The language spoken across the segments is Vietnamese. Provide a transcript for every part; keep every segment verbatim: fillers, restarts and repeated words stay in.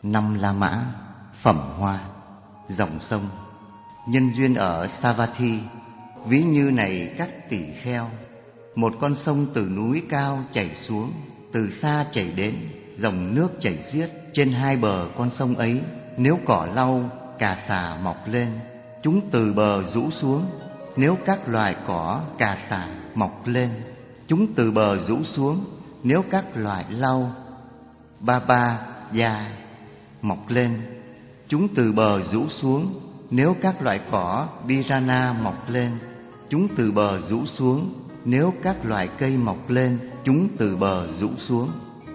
năm La Mã, phẩm hoa, dòng sông. Nhân duyên ở Savatthi. Ví như này các tỷ kheo, một con sông từ núi cao chảy xuống, từ xa chảy đến, dòng nước chảy xiết. Trên hai bờ con sông ấy, nếu cỏ lau, cà xà mọc lên, chúng từ bờ rũ xuống. Nếu các loài cỏ, cà xà mọc lên, chúng từ bờ rũ xuống. Nếu các loài lau, ba ba da mọc lên, chúng từ bờ rũ xuống. Nếu các loại cỏ Birana mọc lên, chúng từ bờ rũ xuống. Nếu các loài cây mọc lên, chúng từ bờ rũ xuống.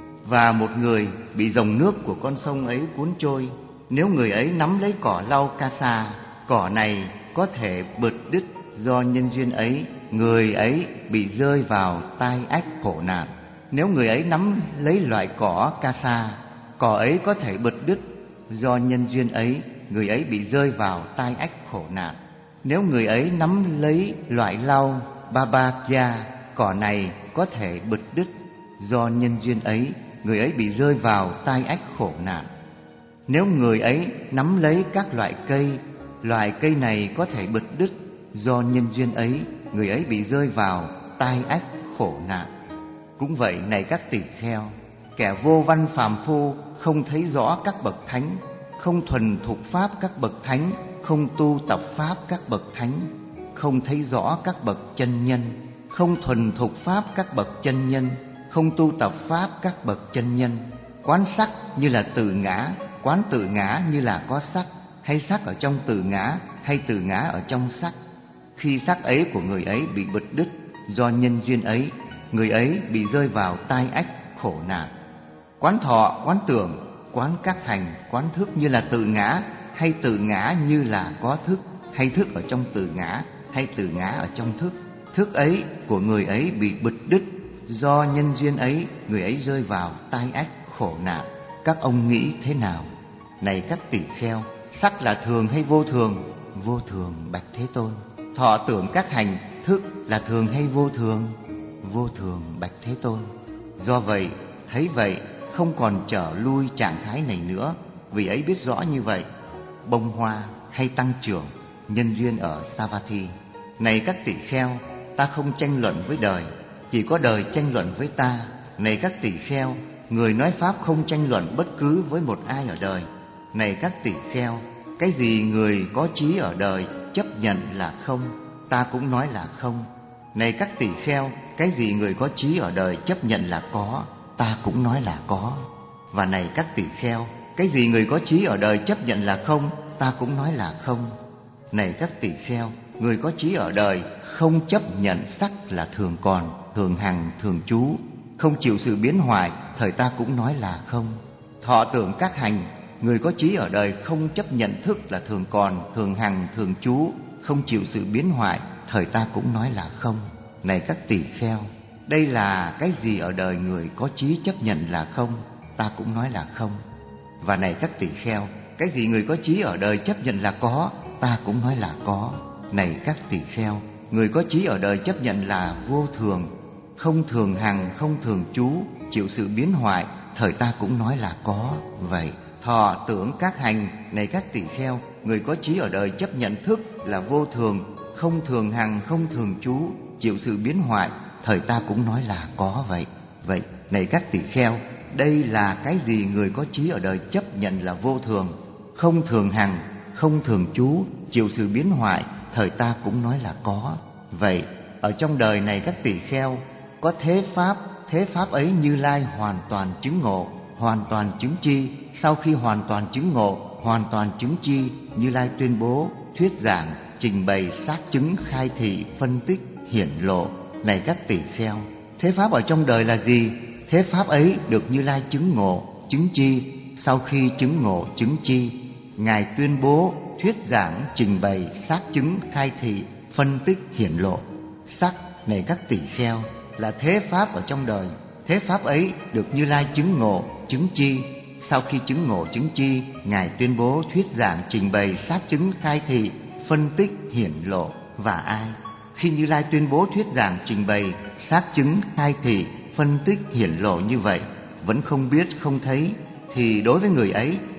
Và một người bị dòng nước của con sông ấy cuốn trôi, nếu người ấy nắm lấy cỏ lau ca sa, cỏ này có thể bật đứt. Do nhân duyên ấy, người ấy bị rơi vào tai ách khổ nạn. Nếu người ấy nắm lấy loại cỏ ca sa, cỏ ấy có thể bật đứt. Do nhân duyên ấy, người ấy bị rơi vào tai ách khổ nạn. Nếu người ấy nắm lấy loại lau Babakya, cỏ này có thể bật đứt. Do nhân duyên ấy, người ấy bị rơi vào tai ách khổ nạn. Nếu người ấy nắm lấy các loại cây, loại cây này có thể bật đứt. Do nhân duyên ấy, người ấy bị rơi vào tai ách khổ nạn. Cũng vậy này các tỷ kheo, kẻ vô văn phàm phu không thấy rõ các bậc thánh, không thuần thục pháp các bậc thánh, không tu tập pháp các bậc thánh, không thấy rõ các bậc chân nhân, không thuần thục pháp các bậc chân nhân, không tu tập pháp các bậc chân nhân. Quán sắc như là từ ngã, quán tự ngã như là có sắc, hay sắc ở trong từ ngã, hay từ ngã ở trong sắc. Khi sắc ấy của người ấy bị bật đứt, do nhân duyên ấy, người ấy bị rơi vào tai ách khổ nạn. Quán thọ, quán tưởng, quán các hành, quán thức như là tự ngã, hay tự ngã như là có thức, hay thức ở trong tự ngã, hay tự ngã ở trong thức. Thức ấy của người ấy bị bật đứt, do nhân duyên ấy, người ấy rơi vào tai ách khổ nạn. Các ông nghĩ thế nào? Này các tỷ kheo, sắc là thường hay vô thường? Vô thường, bạch Thế Tôn. Thọ tưởng các hành, thức là thường hay vô thường? Vô thường, bạch Thế Tôn. Do vậy, thấy vậy, không còn trở lui trạng thái này nữa, vì ấy biết rõ như vậy. Bông hoa hay tăng trưởng, nhân duyên ở Savatthi. Này các tỷ kheo, ta không tranh luận với đời, chỉ có đời tranh luận với ta. Này các tỷ kheo, người nói pháp không tranh luận bất cứ với một ai ở đời. Này các tỷ kheo, cái gì người có trí ở đời chấp nhận là không, ta cũng nói là không. Này các tỷ kheo, cái gì người có trí ở đời chấp nhận là có, ta cũng nói là có. Và này các tỷ kheo, cái gì người có trí ở đời chấp nhận là không, ta cũng nói là không. Này các tỷ kheo, người có trí ở đời không chấp nhận sắc là thường còn, thường hằng, thường trú, không chịu sự biến hoại, thời ta cũng nói là không. Thọ tưởng các hành, người có trí ở đời không chấp nhận thức là thường còn, thường hằng, thường trú, không chịu sự biến hoại, thời ta cũng nói là không. Này các tỷ kheo, đây là cái gì ở đời người có trí chấp nhận là không, ta cũng nói là không. Và này các tỷ kheo, cái gì người có trí ở đời chấp nhận là có, ta cũng nói là có. Này các tỷ kheo, người có trí ở đời chấp nhận là vô thường, không thường hằng, không thường trú, chịu sự biến hoại, thời ta cũng nói là có. Vậy thọ tưởng các hành, này các tỷ kheo, người có trí ở đời chấp nhận thức là vô thường, không thường hằng, không thường trú, chịu sự biến hoại, thời ta cũng nói là có. Vậy vậy này các tỷ kheo, đây là cái gì người có trí ở đời chấp nhận là vô thường, không thường hằng, không thường trú, chịu sự biến hoại, thời ta cũng nói là có. Vậy ở trong đời này các tỷ kheo, có thế pháp, thế pháp ấy Như Lai hoàn toàn chứng ngộ, hoàn toàn chứng chi. Sau khi hoàn toàn chứng ngộ, hoàn toàn chứng chi, Như Lai tuyên bố, thuyết giảng, trình bày, xác chứng, khai thị, phân tích, hiển lộ. Này các tỷ kheo, thế pháp ở trong đời là gì? Thế pháp ấy được Như Lai chứng ngộ, chứng chi. Sau khi chứng ngộ, chứng chi, Ngài tuyên bố, thuyết giảng, trình bày, xác chứng, khai thị, phân tích, hiển lộ. Sắc, này các tỷ kheo, là thế pháp ở trong đời. Thế pháp ấy được Như Lai chứng ngộ, chứng chi. Sau khi chứng ngộ, chứng chi, Ngài tuyên bố, thuyết giảng, trình bày, xác chứng, khai thị, phân tích, hiển lộ. Và ai? Khi Như Lai tuyên bố, thuyết giảng, trình bày, xác chứng, khai thị, phân tích, hiển lộ như vậy, vẫn không biết, không thấy, thì đối với người ấy,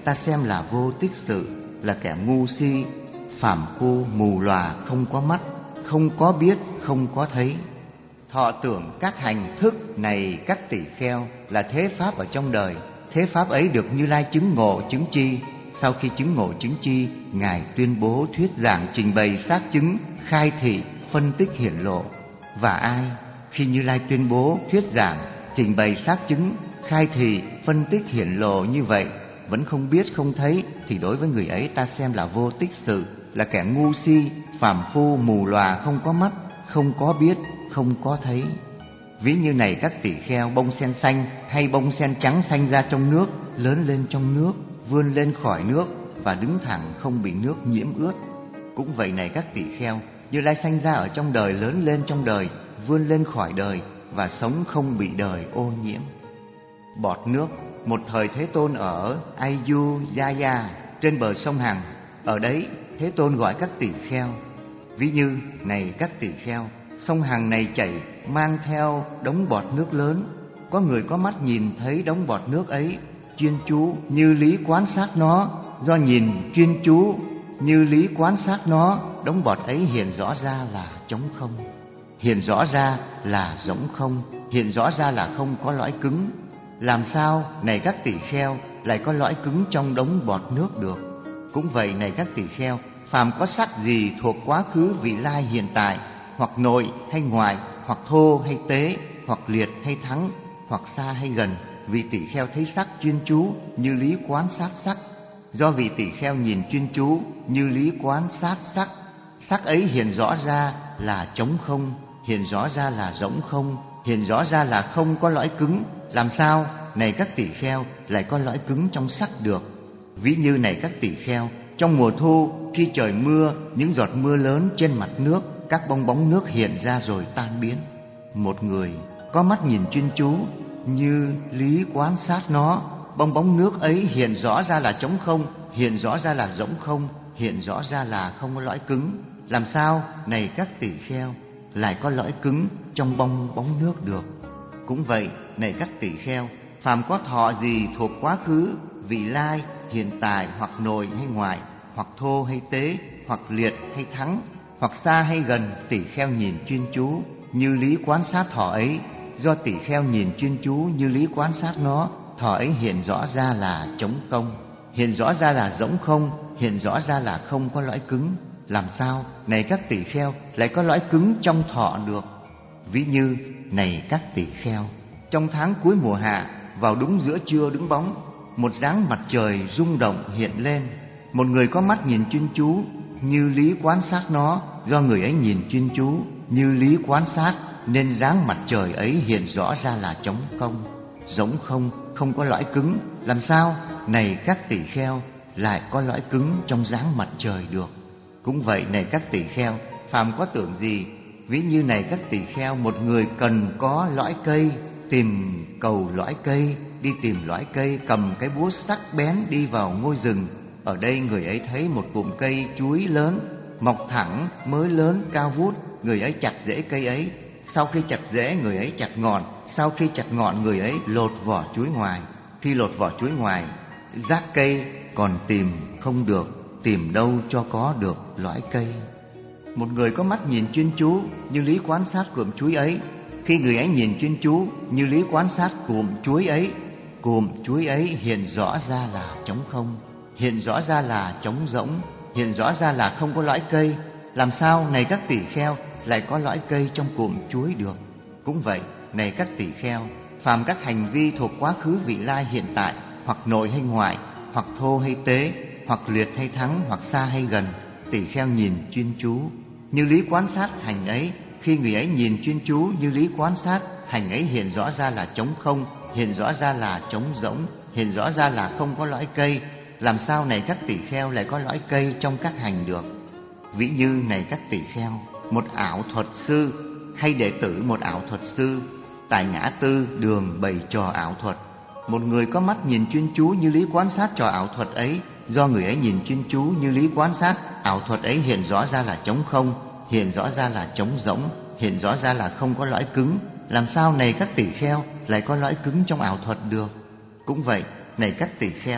ta xem là vô tích sự, là kẻ ngu si, phàm phu mù lòa, không có mắt, không có biết, không có thấy. Thọ tưởng các hành thức này các tỷ kheo là thế pháp ở trong đời. Thế pháp ấy được Như Lai chứng ngộ chứng chi. Sau khi chứng ngộ chứng chi, Ngài tuyên bố thuyết giảng trình bày xác chứng, khai thị, phân tích hiển lộ. Và ai khi Như Lai tuyên bố thuyết giảng trình bày xác chứng, khai thị, phân tích hiển lộ như vậy vẫn không biết không thấy, thì đối với người ấy ta xem là vô tích sự, là kẻ ngu si, phàm phu mù lòa, không có mắt, không có biết, không có thấy. Ví như này các tỷ kheo, bông sen xanh hay bông sen trắng sanh ra trong nước, lớn lên trong nước, vươn lên khỏi nước và đứng thẳng không bị nước nhiễm ướt. Cũng vậy này các tỷ kheo, Như Lai sanh ra ở trong đời, lớn lên trong đời, vươn lên khỏi đời và sống không bị đời ô nhiễm. Bọt nước. Một thời Thế Tôn ở Ayudhya trên bờ sông Hằng. Ở đấy Thế Tôn gọi các tỷ kheo. Ví như này các tỷ kheo, sông Hằng này chảy mang theo đống bọt nước lớn. Có người có mắt nhìn thấy đống bọt nước ấy, chuyên chú như lý quan sát nó. Do nhìn chuyên chú như lý quan sát nó, đống bọt ấy hiện rõ ra là trống không, hiện rõ ra là rỗng không, hiện rõ ra là không có lõi cứng. Làm sao này các tỷ kheo lại có lõi cứng trong đống bọt nước được? Cũng vậy này các tỷ kheo, phàm có sắc gì thuộc quá khứ, vị lai, hiện tại, hoặc nội hay ngoại, hoặc thô hay tế, hoặc liệt hay thắng, hoặc xa hay gần, vị tỷ kheo thấy sắc chuyên chú như lý quán sát sắc. Do vị tỷ kheo nhìn chuyên chú như lý quán sát sắc, sắc ấy hiện rõ ra là trống không, hiện rõ ra là rỗng không, hiện rõ ra là không có lõi cứng. Làm sao này các tỷ kheo lại có lõi cứng trong sắc được? Ví như này các tỷ kheo, trong mùa thu khi trời mưa, những giọt mưa lớn trên mặt nước, các bong bóng nước hiện ra rồi tan biến. Một người có mắt nhìn chuyên chú như lý quán sát nó, bong bóng nước ấy hiện rõ ra là trống không, hiện rõ ra là rỗng không, hiện rõ ra là không có lõi cứng. Làm sao này các tỷ kheo lại có lõi cứng trong bong bóng nước được? Cũng vậy này các tỷ kheo, phàm có thọ gì thuộc quá khứ, vị lai, hiện tại, hoặc nội hay ngoại, hoặc thô hay tế, hoặc liệt hay thắng, hoặc xa hay gần, tỷ kheo nhìn chuyên chú như lý quán sát thọ ấy. Do tỷ kheo nhìn chuyên chú như lý quán sát nó, thọ ấy hiện rõ ra là trống không, hiện rõ ra là rỗng không, hiện rõ ra là không có lõi cứng. Làm sao này các tỷ kheo lại có lõi cứng trong thọ được? Ví như này các tỷ kheo, trong tháng cuối mùa hạ, vào đúng giữa trưa đứng bóng, một dáng mặt trời rung động hiện lên. Một người có mắt nhìn chuyên chú như lý quán sát nó, do người ấy nhìn chuyên chú như lý quán sát nên dáng mặt trời ấy hiện rõ ra là trống không, rỗng không, không có lõi cứng. Làm sao này các tỷ kheo lại có lõi cứng trong dáng mặt trời được? Cũng vậy này các tỷ kheo, phàm có tưởng gì, ví như này các tỷ kheo, một người cần có lõi cây, tìm cầu lõi cây, đi tìm lõi cây, cầm cái búa sắc bén đi vào ngôi rừng. Ở đây người ấy thấy một cụm cây chuối lớn, mọc thẳng, mới lớn, cao vút. Người ấy chặt rễ cây ấy. Sau khi chặt rễ, người ấy chặt ngọn. Sau khi chặt ngọn, người ấy lột vỏ chuối ngoài. Khi lột vỏ chuối ngoài, rác cây còn tìm không được, tìm đâu cho có được lõi cây. Một người có mắt nhìn chuyên chú như lý quán sát cụm chuối ấy. Khi người ấy nhìn chuyên chú như lý quán sát cụm chuối ấy, cụm chuối ấy hiện rõ ra là trống không, hiện rõ ra là trống rỗng, hiện rõ ra là không có lõi cây. Làm sao này các tỷ kheo lại có lõi cây trong cụm chuối được? Cũng vậy này các tỷ kheo, phàm các hành vi thuộc quá khứ, vị lai, hiện tại, hoặc nội hay ngoại, hoặc thô hay tế, hoặc liệt hay thắng, hoặc xa hay gần, tỷ kheo nhìn chuyên chú như lý quán sát hành ấy. Khi người ấy nhìn chuyên chú như lý quán sát, hành ấy hiện rõ ra là trống không, hiện rõ ra là trống rỗng, hiện rõ ra là không có lõi cây. Làm sao này các tỷ kheo lại có lõi cây trong các hành được? Ví như này các tỷ kheo, một ảo thuật sư hay đệ tử một ảo thuật sư tại ngã tư đường bày trò ảo thuật. Một người có mắt nhìn chuyên chú như lý quán sát trò ảo thuật ấy. Do người ấy nhìn chuyên chú như lý quán sát, ảo thuật ấy hiện rõ ra là trống không, hiện rõ ra là trống rỗng, hiện rõ ra là không có lõi cứng. Làm sao này các tỷ kheo lại có lõi cứng trong ảo thuật được? Cũng vậy này các tỷ kheo,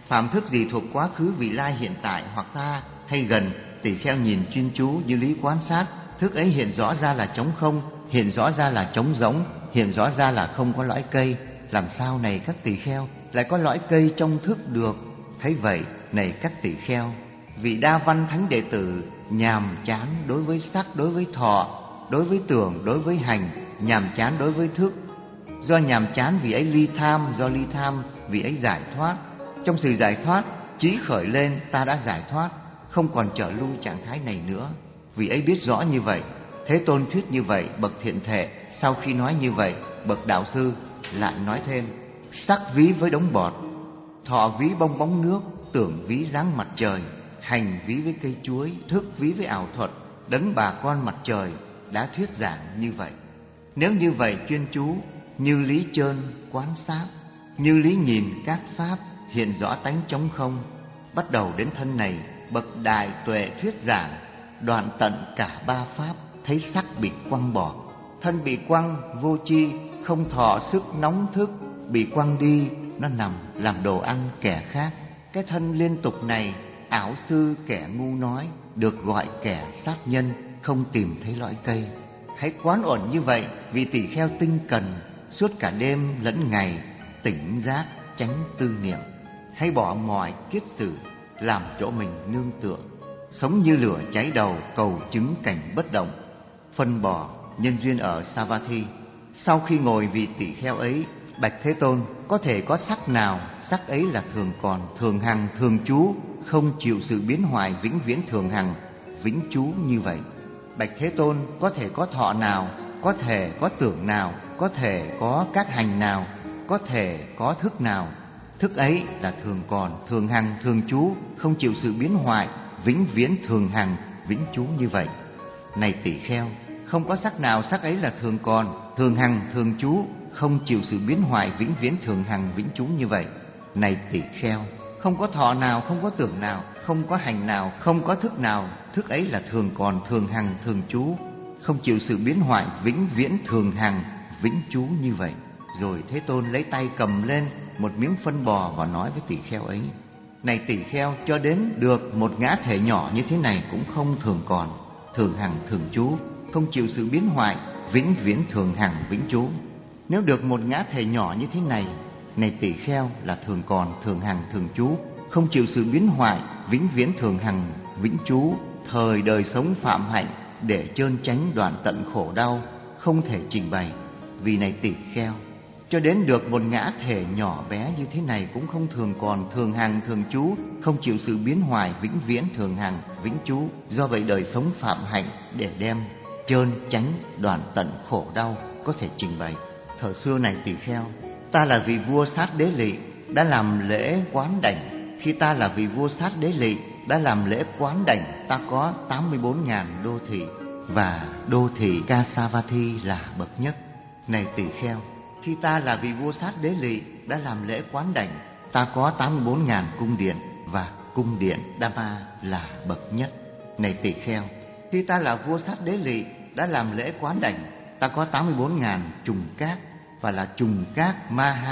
Phạm thức gì thuộc quá khứ, vị lai, hiện tại hoặc xa hay gần, tỳ kheo nhìn chuyên chú như lý quan sát. Thức ấy hiện rõ ra là trống không, hiện rõ ra là trống rỗng, hiện rõ ra là không có lõi cây. Làm sao này các tỳ kheo lại có lõi cây trong thức được? Thấy vậy, này các tỳ kheo, vị đa văn thánh đệ tử nhàm chán đối với sắc, đối với thọ, đối với tưởng, đối với hành, nhàm chán đối với thức. Do nhàm chán vị ấy ly tham, do ly tham vị ấy giải thoát. Trong sự giải thoát, trí khởi lên, ta đã giải thoát, không còn trở lui trạng thái này nữa. Vị ấy biết rõ như vậy. Thế Tôn thuyết như vậy, bậc thiện thể sau khi nói như vậy, bậc đạo sư lại nói thêm: sắc ví với đống bọt, thọ ví bong bóng nước, tưởng ví dáng mặt trời, hành ví với cây chuối, thức ví với ảo thuật, đấng bà con mặt trời đã thuyết giảng như vậy. Nếu như vậy chuyên chú, như lý trơn quán sát, như lý nhìn các pháp, hiện rõ tánh trống không. Bắt đầu đến thân này, bậc đại tuệ thuyết giảng, đoạn tận cả ba pháp, thấy sắc bị quăng bỏ, thân bị quăng vô tri, không thọ sức nóng thức, bị quăng đi, nó nằm làm đồ ăn kẻ khác. Cái thân liên tục này, ảo sư kẻ ngu nói, được gọi kẻ sát nhân, không tìm thấy lõi cây. Hãy quán ổn như vậy, vì tỳ kheo tinh cần, suốt cả đêm lẫn ngày, tỉnh giác, tránh tư niệm. Hãy bỏ mọi kiết sử, làm chỗ mình nương tựa, sống như lửa cháy đầu, cầu chứng cảnh bất động. Phân bỏ nhân duyên ở Savatthi. Sau khi ngồi vị tỳ kheo ấy, bạch Thế Tôn, có thể có sắc nào, sắc ấy là thường còn, thường hằng, thường trú, không chịu sự biến hoại, vĩnh viễn thường hằng, vĩnh trú như vậy? Bạch Thế Tôn, có thể có thọ nào, có thể có tưởng nào, có thể có các hành nào, có thể có thức nào? Thức ấy là thường còn, thường hằng, thường trú, không chịu sự biến hoại, vĩnh viễn thường hằng, vĩnh trú như vậy. Này tỳ kheo, không có sắc nào, sắc ấy là thường còn, thường hằng, thường trú, không chịu sự biến hoại, vĩnh viễn thường hằng, vĩnh trú như vậy. Này tỳ kheo, không có thọ nào, không có tưởng nào, không có hành nào, không có thức nào, thức ấy là thường còn, thường hằng, thường trú, không chịu sự biến hoại, vĩnh viễn thường hằng, vĩnh trú như vậy. Rồi Thế Tôn lấy tay cầm lên một miếng phân bò và nói với tỳ kheo ấy: này tỳ kheo, cho đến được một ngã thể nhỏ như thế này cũng không thường còn, thường hằng, thường trú, không chịu sự biến hoại, vĩnh viễn thường hằng, vĩnh trú. Nếu được một ngã thể nhỏ như thế này, này tỳ kheo, là thường còn, thường hằng, thường trú, không chịu sự biến hoại, vĩnh viễn thường hằng, vĩnh trú, thời đời sống phạm hạnh, để chơn tránh đoạn tận khổ đau, không thể trình bày. Vì này tỳ kheo, cho đến được một ngã thể nhỏ bé như thế này cũng không thường còn, thường hằng, thường trú, không chịu sự biến hoại, vĩnh viễn thường hằng, vĩnh trú. Do vậy đời sống phạm hạnh để đem chơn tránh đoạn tận khổ đau có thể trình bày. Thời xưa này tỳ kheo, ta là vị vua Sát Đế Lị đã làm lễ quán đảnh. Khi ta là vị vua Sát Đế Lị đã làm lễ quán đảnh, ta có tám mươi bốn ngàn đô thị, và đô thị Kasavathi là bậc nhất. Này tỳ kheo, khi ta là vị vua Sát Đế Lị đã làm lễ quán đảnh, ta có tám mươi bốn ngàn cung điện, và cung điện Dhamma là bậc nhất. Này tỳ kheo, khi ta là vua Sát Đế Lị đã làm lễ quán đảnh, ta có tám mươi bốn ngàn trùng cát, và là trùng cát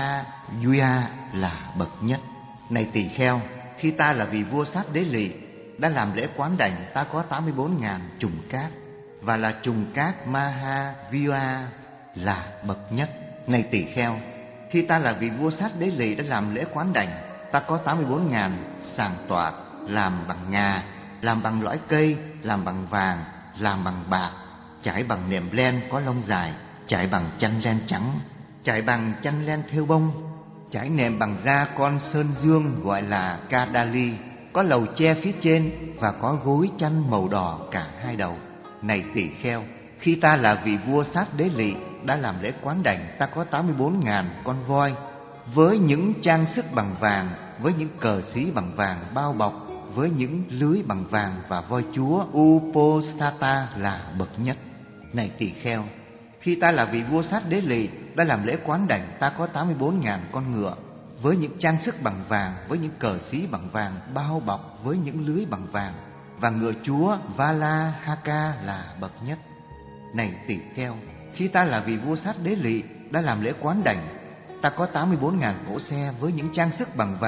Mahayuya là bậc nhất. Này tỳ kheo, khi ta là vị vua Sát Đế Lị đã làm lễ quán đảnh, ta có tám mươi bốn ngàn trùng cát, và là trùng cát Mahavira là bậc nhất. Này tỳ kheo, khi ta là vị vua Sát Đế Lị đã làm lễ quán đảnh, ta có tám mươi bốn ngàn sàng tọa, làm bằng ngà, làm bằng lõi cây, làm bằng vàng, làm bằng bạc, trải bằng nệm len có lông dài, trải bằng chăn len trắng, trải bằng chăn len thêu bông, trải nệm bằng da con sơn dương gọi là Kadali, có lầu che phía trên và có gối chăn màu đỏ cả hai đầu. Này tỳ kheo, khi ta là vị vua Sát Đế Lị đã làm lễ quán đảnh, ta có tám mươi bốn ngàn con voi với những trang sức bằng vàng, với những cờ xí bằng vàng bao bọc, với những lưới bằng vàng, và voi chúa Uposatha là bậc nhất. Này tỳ kheo, khi ta là vị vua Sát Đế Lị đã làm lễ quán đảnh, ta có tám mươi bốn ngàn con ngựa với những trang sức bằng vàng, với những cờ xí bằng vàng bao bọc, với những lưới bằng vàng, và ngựa chúa Valahaka là bậc nhất. Này tỳ kheo, khi ta là vị vua Sát Đế Lị đã làm lễ quán đảnh, ta có tám mươi bốn ngàn cỗ xe với những trang sức bằng vàng,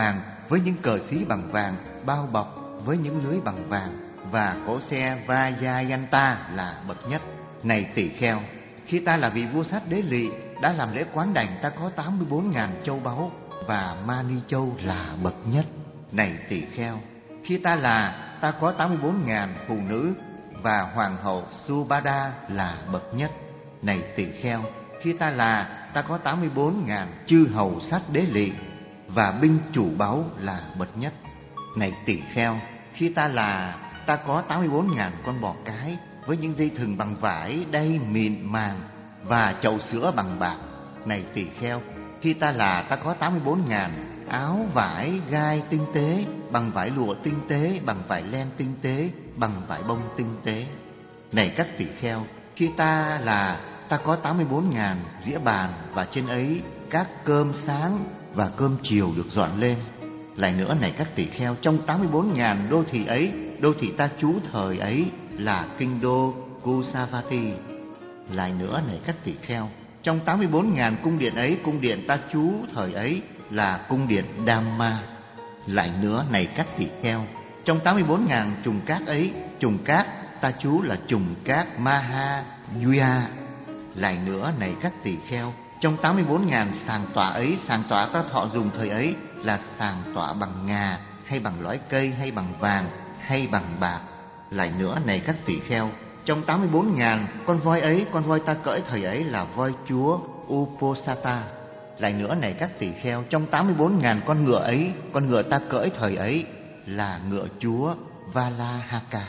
với những cờ xí bằng vàng, bao bọc với những lưới bằng vàng, và cỗ xe Vajayanta là bậc nhất. Này tỳ kheo, khi ta là vị vua Sát Đế Lị đã làm lễ quán đảnh, ta có tám mươi bốn ngàn châu báu, và Mani Châu là bậc nhất. Này tỳ kheo, khi ta là, ta có tám mươi bốn ngàn phụ nữ, và hoàng hậu Subhada là bậc nhất. Này tỳ kheo, khi ta là, ta có tám mươi bốn ngàn chư hầu Sát Đế Lị, và binh chủ báu là bậc nhất. Này tỳ kheo, khi ta là, ta có tám mươi bốn ngàn con bò cái với những dây thừng bằng vải đay mịn màng, và chậu sữa bằng bạc. Này tỳ kheo, khi ta là, ta có tám mươi bốn ngàn áo vải gai tinh tế, bằng vải lụa tinh tế, bằng vải len tinh tế, bằng vải bông tinh tế. Này các tỳ kheo, khi ta là, ta có tám mươi bốn ngàn dĩa bàn, và trên ấy các cơm sáng và cơm chiều được dọn lên. Lại nữa này các tỳ kheo, trong tám mươi bốn ngàn đô thị ấy, đô thị ta trú thời ấy là kinh đô Kusavati. Lại nữa này các tỳ kheo, trong tám mươi bốn ngàn cung điện ấy, cung điện ta trú thời ấy là cung điện Dhamma. Lại nữa này các tỳ kheo, trong tám mươi bốn ngàn trùng cát ấy, trùng cát ta trú là trùng cát Mahayuya. Lại nữa này các tỳ kheo, trong tám mươi bốn ngàn sàng tọa ấy, sàng tọa ta thọ dùng thời ấy là sàng tọa bằng ngà, hay bằng lõi cây, hay bằng vàng, hay bằng bạc. Lại nữa này các tỳ kheo, trong tám mươi bốn ngàn con voi ấy, con voi ta cưỡi thời ấy là voi chúa Uposatha. Lại nữa này các tỳ kheo, trong tám mươi bốn ngàn con ngựa ấy, con ngựa ta cưỡi thời ấy là ngựa chúa Valahaka.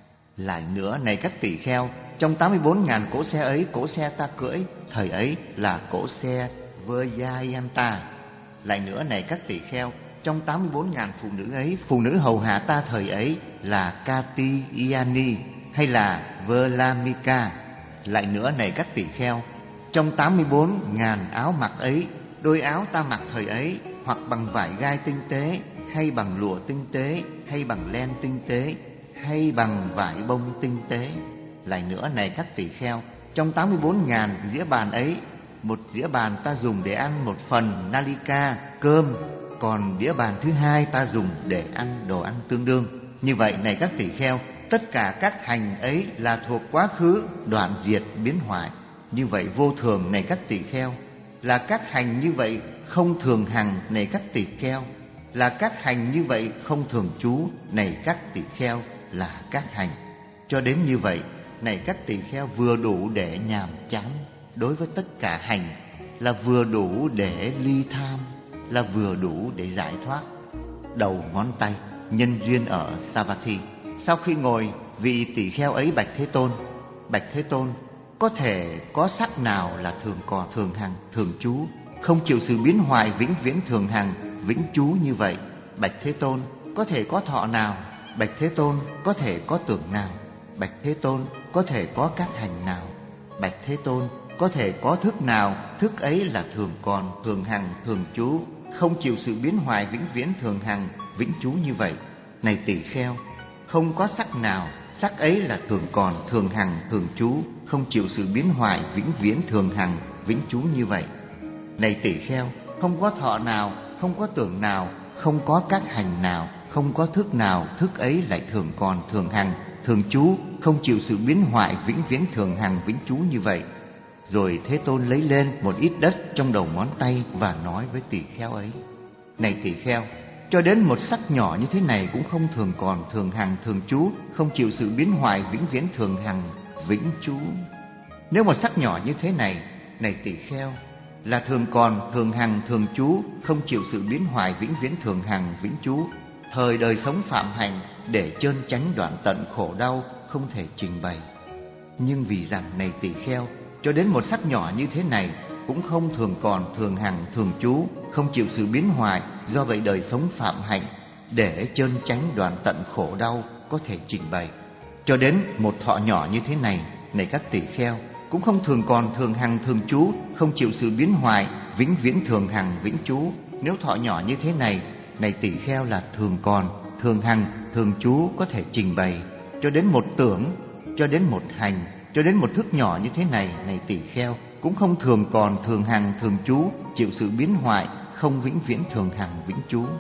Lại nữa này các tỳ kheo, trong tám mươi bốn ngàn cỗ xe ấy, cỗ xe ta cưỡi thời ấy là cỗ xe Vajayanta. Lại nữa này các tỳ kheo, trong tám mươi bốn ngàn phụ nữ ấy, phụ nữ hầu hạ ta thời ấy là Katiyani, hay là Vlamika. Lại nữa này các tỳ kheo, trong tám mươi bốn ngàn áo mặc ấy, đôi áo ta mặc thời ấy hoặc bằng vải gai tinh tế, hay bằng lụa tinh tế, hay bằng len tinh tế, hay bằng vải bông tinh tế. Lại nữa này các tỳ kheo, trong tám mươi bốn ngàn dĩa bàn ấy, một dĩa bàn ta dùng để ăn một phần nalika, cơm, còn đĩa bàn thứ hai ta dùng để ăn đồ ăn tương đương. Như vậy này các tỳ kheo, tất cả các hành ấy là thuộc quá khứ, đoạn diệt, biến hoại. Như vậy vô thường này các tỳ kheo, là các hành như vậy không thường hằng này các tỳ kheo, là các hành như vậy không thường trú này các tỳ kheo, là các hành. Cho đến như vậy này các tỳ kheo, vừa đủ để nhàm chán đối với tất cả hành, là vừa đủ để ly tham, là vừa đủ để giải thoát. Đầu ngón tay nhân duyên ở Savatthi. Sau khi ngồi, vị tỳ kheo ấy bạch Thế Tôn: Bạch Thế Tôn, có thể có sắc nào là thường còn, thường hằng, thường trú, không chịu sự biến hoại, vĩnh viễn thường hằng, vĩnh trú như vậy? Bạch Thế Tôn, có thể có thọ nào? Bạch Thế Tôn, có thể có tưởng nào? Bạch Thế Tôn, có thể có các hành nào? Bạch Thế Tôn, có thể có thức nào? Thức ấy là thường còn, thường hằng, thường trú, không chịu sự biến hoại, vĩnh viễn thường hằng, vĩnh trú như vậy. Này tỳ kheo, không có sắc nào, sắc ấy là thường còn, thường hằng, thường trú, không chịu sự biến hoại, vĩnh viễn thường hằng, vĩnh trú như vậy. Này tỳ kheo, không có thọ nào, không có tưởng nào, không có các hành nào, không có thức nào, thức ấy lại thường còn, thường hằng, thường trú, không chịu sự biến hoại, vĩnh viễn thường hằng, vĩnh trú như vậy. Rồi Thế Tôn lấy lên một ít đất trong đầu ngón tay và nói với tỳ kheo ấy: Này tỳ kheo, cho đến một sắc nhỏ như thế này cũng không thường còn, thường hằng, thường trú, không chịu sự biến hoại, vĩnh viễn thường hằng, vĩnh trú. Nếu một sắc nhỏ như thế này, này tỳ kheo, là thường còn, thường hằng, thường trú, không chịu sự biến hoại, vĩnh viễn thường hằng, vĩnh trú, thời đời sống phạm hành để chơn tránh đoạn tận khổ đau, không thể trình bày. Nhưng vì rằng này tỳ kheo, cho đến một sắc nhỏ như thế này cũng không thường còn, thường hằng, thường trú, không chịu sự biến hoại, do vậy đời sống phạm hạnh để chơn tránh đoạn tận khổ đau có thể trình bày. Cho đến một thọ nhỏ như thế này, này các tỳ kheo, cũng không thường còn, thường hằng, thường trú, không chịu sự biến hoại, vĩnh viễn thường hằng, vĩnh trú. Nếu thọ nhỏ như thế này, này tỳ kheo, là thường còn, thường hằng, thường trú có thể trình bày. Cho đến một tưởng, cho đến một hành, cho đến một thức nhỏ như thế này, này tỳ kheo, cũng không thường còn, thường hằng, thường trú, chịu sự biến hoại, không vĩnh viễn thường hằng, vĩnh trú.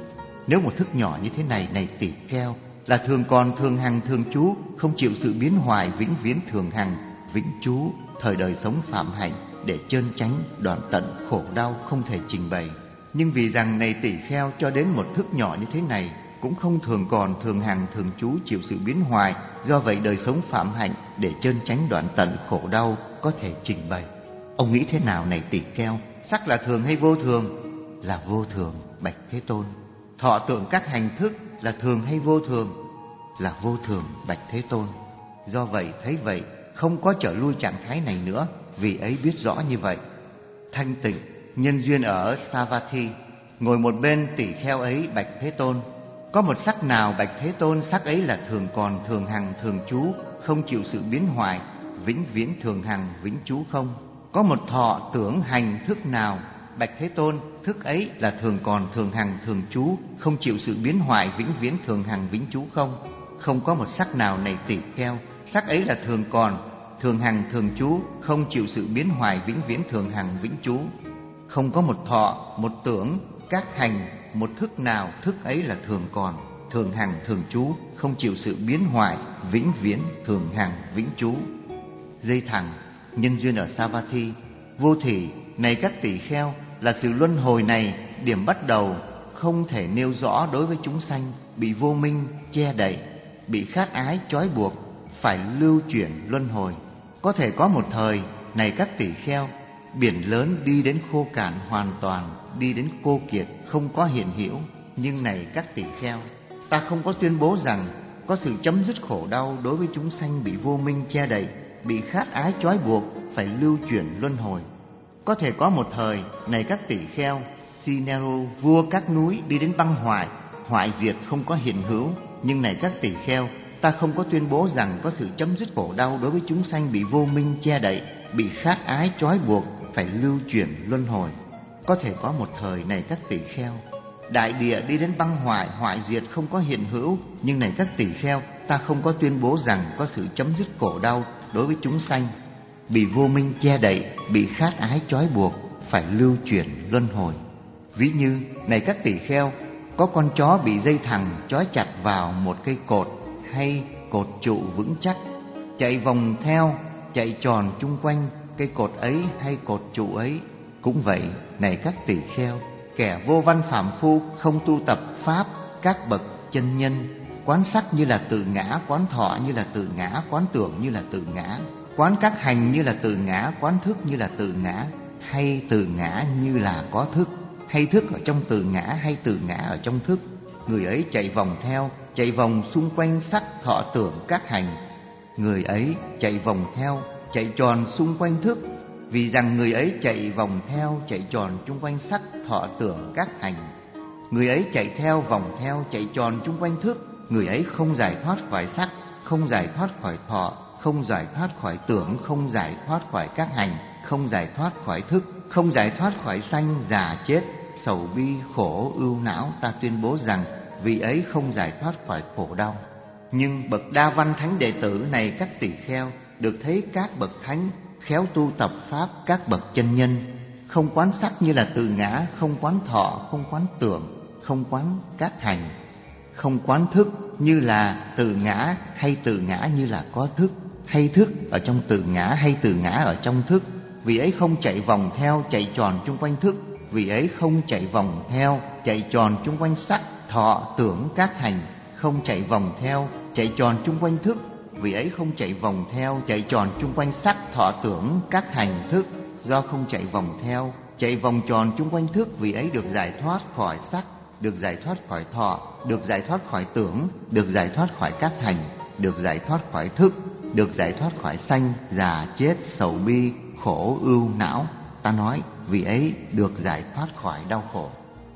Nếu một thức nhỏ như thế này, này tỷ kheo, là thường còn, thường hằng, thường trú, không chịu sự biến hoại, vĩnh viễn thường hằng, vĩnh trú, thời đời sống phạm hạnh, để chơn chánh, đoạn tận, khổ đau không thể trình bày. Nhưng vì rằng này tỷ kheo, cho đến một thức nhỏ như thế này cũng không thường còn, thường hằng, thường trú, chịu sự biến hoại, do vậy đời sống phạm hạnh, để chơn chánh, đoạn tận, khổ đau có thể trình bày. Ông nghĩ thế nào này tỷ kheo? Sắc là thường hay vô thường? Là vô thường, bạch Thế Tôn. Thọ tưởng các hành thức là thường hay vô thường? Là vô thường, bạch Thế Tôn. Do vậy, thấy vậy, không có trở lui trạng thái này nữa, vì ấy biết rõ như vậy. Thanh Tịnh, nhân duyên ở Savatthi, ngồi một bên tỷ kheo ấy bạch Thế Tôn. Có một sắc nào bạch Thế Tôn, sắc ấy là thường còn, thường hằng, thường trú, không chịu sự biến hoại, vĩnh viễn thường hằng, vĩnh trú không? Có một thọ tưởng hành thức nào bạch Thế Tôn, thức ấy là thường còn, thường hằng, thường trú, không chịu sự biến hoại, vĩnh viễn thường hằng, vĩnh trú không? Không có một sắc nào này tỷ kheo, sắc ấy là thường còn, thường hằng, thường trú, không chịu sự biến hoại, vĩnh viễn thường hằng, vĩnh trú. Không có một thọ, một tưởng, các hành, một thức nào, thức ấy là thường còn, thường hằng, thường trú, không chịu sự biến hoại, vĩnh viễn thường hằng, vĩnh trú. Dây thẳng, nhân duyên ở Savatthi, vô thỉ, này các tỷ kheo, là sự luân hồi này, điểm bắt đầu không thể nêu rõ đối với chúng sanh, bị vô minh che đậy, bị khát ái trói buộc, phải lưu chuyển luân hồi. Có thể có một thời, này các tỷ kheo, biển lớn đi đến khô cạn hoàn toàn, đi đến cô kiệt, không có hiện hữu. Nhưng này các tỷ kheo, ta không có tuyên bố rằng có sự chấm dứt khổ đau đối với chúng sanh bị vô minh che đậy, bị khát ái trói buộc, phải lưu chuyển luân hồi. Có thể có một thời, này các tỷ kheo, Sineru, vua các núi, đi đến băng hoại, hoại diệt không có hiện hữu. Nhưng này các tỷ kheo, ta không có tuyên bố rằng có sự chấm dứt khổ đau đối với chúng sanh bị vô minh che đậy, bị khát ái trói buộc, phải lưu chuyển luân hồi. Có thể có một thời, này các tỷ kheo, đại địa đi đến băng hoại, hoại diệt không có hiện hữu. Nhưng này các tỷ kheo, ta không có tuyên bố rằng có sự chấm dứt khổ đau đối với chúng sanh bị vô minh che đậy, bị khát ái trói buộc, phải lưu chuyển luân hồi. Ví như, này các tỷ kheo, có con chó bị dây thằng trói chặt vào một cây cột hay cột trụ vững chắc, chạy vòng theo, chạy tròn chung quanh cây cột ấy hay cột trụ ấy. Cũng vậy, này các tỷ kheo, kẻ vô văn phàm phu không tu tập pháp các bậc chân nhân, quán sắc như là tự ngã, quán thọ như là tự ngã, quán tưởng như là tự ngã, quán các hành như là tự ngã, quán thức như là tự ngã, hay tự ngã như là có thức, hay thức ở trong tự ngã, hay tự ngã ở trong thức. Người ấy chạy vòng theo, chạy vòng xung quanh sắc thọ tưởng các hành. Người ấy chạy vòng theo, chạy tròn xung quanh thức. Vì rằng người ấy chạy vòng theo, chạy tròn chung quanh sắc thọ tưởng các hành. Người ấy chạy theo, vòng theo, chạy tròn chung quanh thức. Người ấy không giải thoát khỏi sắc, không giải thoát khỏi thọ, không giải thoát khỏi tưởng, không giải thoát khỏi các hành, không giải thoát khỏi thức, không giải thoát khỏi sanh, già, chết, sầu bi, khổ, ưu não. Ta tuyên bố rằng vì ấy không giải thoát khỏi khổ đau. Nhưng bậc đa văn thánh đệ tử này các tỷ kheo, được thấy các bậc thánh khéo tu tập pháp các bậc chân nhân, không quán sắc như là tự ngã, không quán thọ, không quán tưởng, không quán các hành, không quán thức như là tự ngã, hay tự ngã như là có thức, hay thức ở trong tự ngã, hay tự ngã ở trong thức. Vì ấy không chạy vòng theo, chạy tròn chung quanh thức. Vì ấy không chạy vòng theo, chạy tròn chung quanh sắc, thọ, tưởng, các hành, không chạy vòng theo, chạy tròn chung quanh thức. Vì ấy không chạy vòng theo, chạy tròn chung quanh sắc, thọ, tưởng, các hành, thức. Do không chạy vòng theo, chạy vòng tròn chung quanh thức, vì ấy được giải thoát khỏi sắc, được giải thoát khỏi thọ, được giải thoát khỏi tưởng, được giải thoát khỏi các hành, được giải thoát khỏi thức, được giải thoát khỏi sanh, già, chết, sầu bi, khổ, ưu não. Ta nói vì ấy được giải thoát khỏi đau khổ.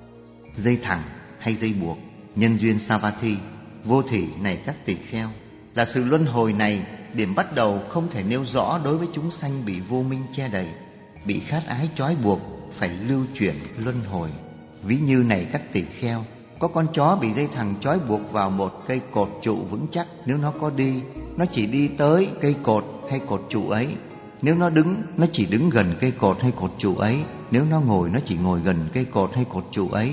Dây thẳng hay dây buộc, nhân duyên Savatthi, vô thỉ, này các tỷ kheo, là sự luân hồi này, điểm bắt đầu không thể nêu rõ đối với chúng sanh bị vô minh che đậy, bị khát ái trói buộc, phải lưu chuyển luân hồi. Ví như này các tỷ kheo, có con chó bị dây thằng trói buộc vào một cây cột trụ vững chắc. Nếu nó có đi, nó chỉ đi tới cây cột hay cột trụ ấy. Nếu nó đứng, nó chỉ đứng gần cây cột hay cột trụ ấy. Nếu nó ngồi, nó chỉ ngồi gần cây cột hay cột trụ ấy.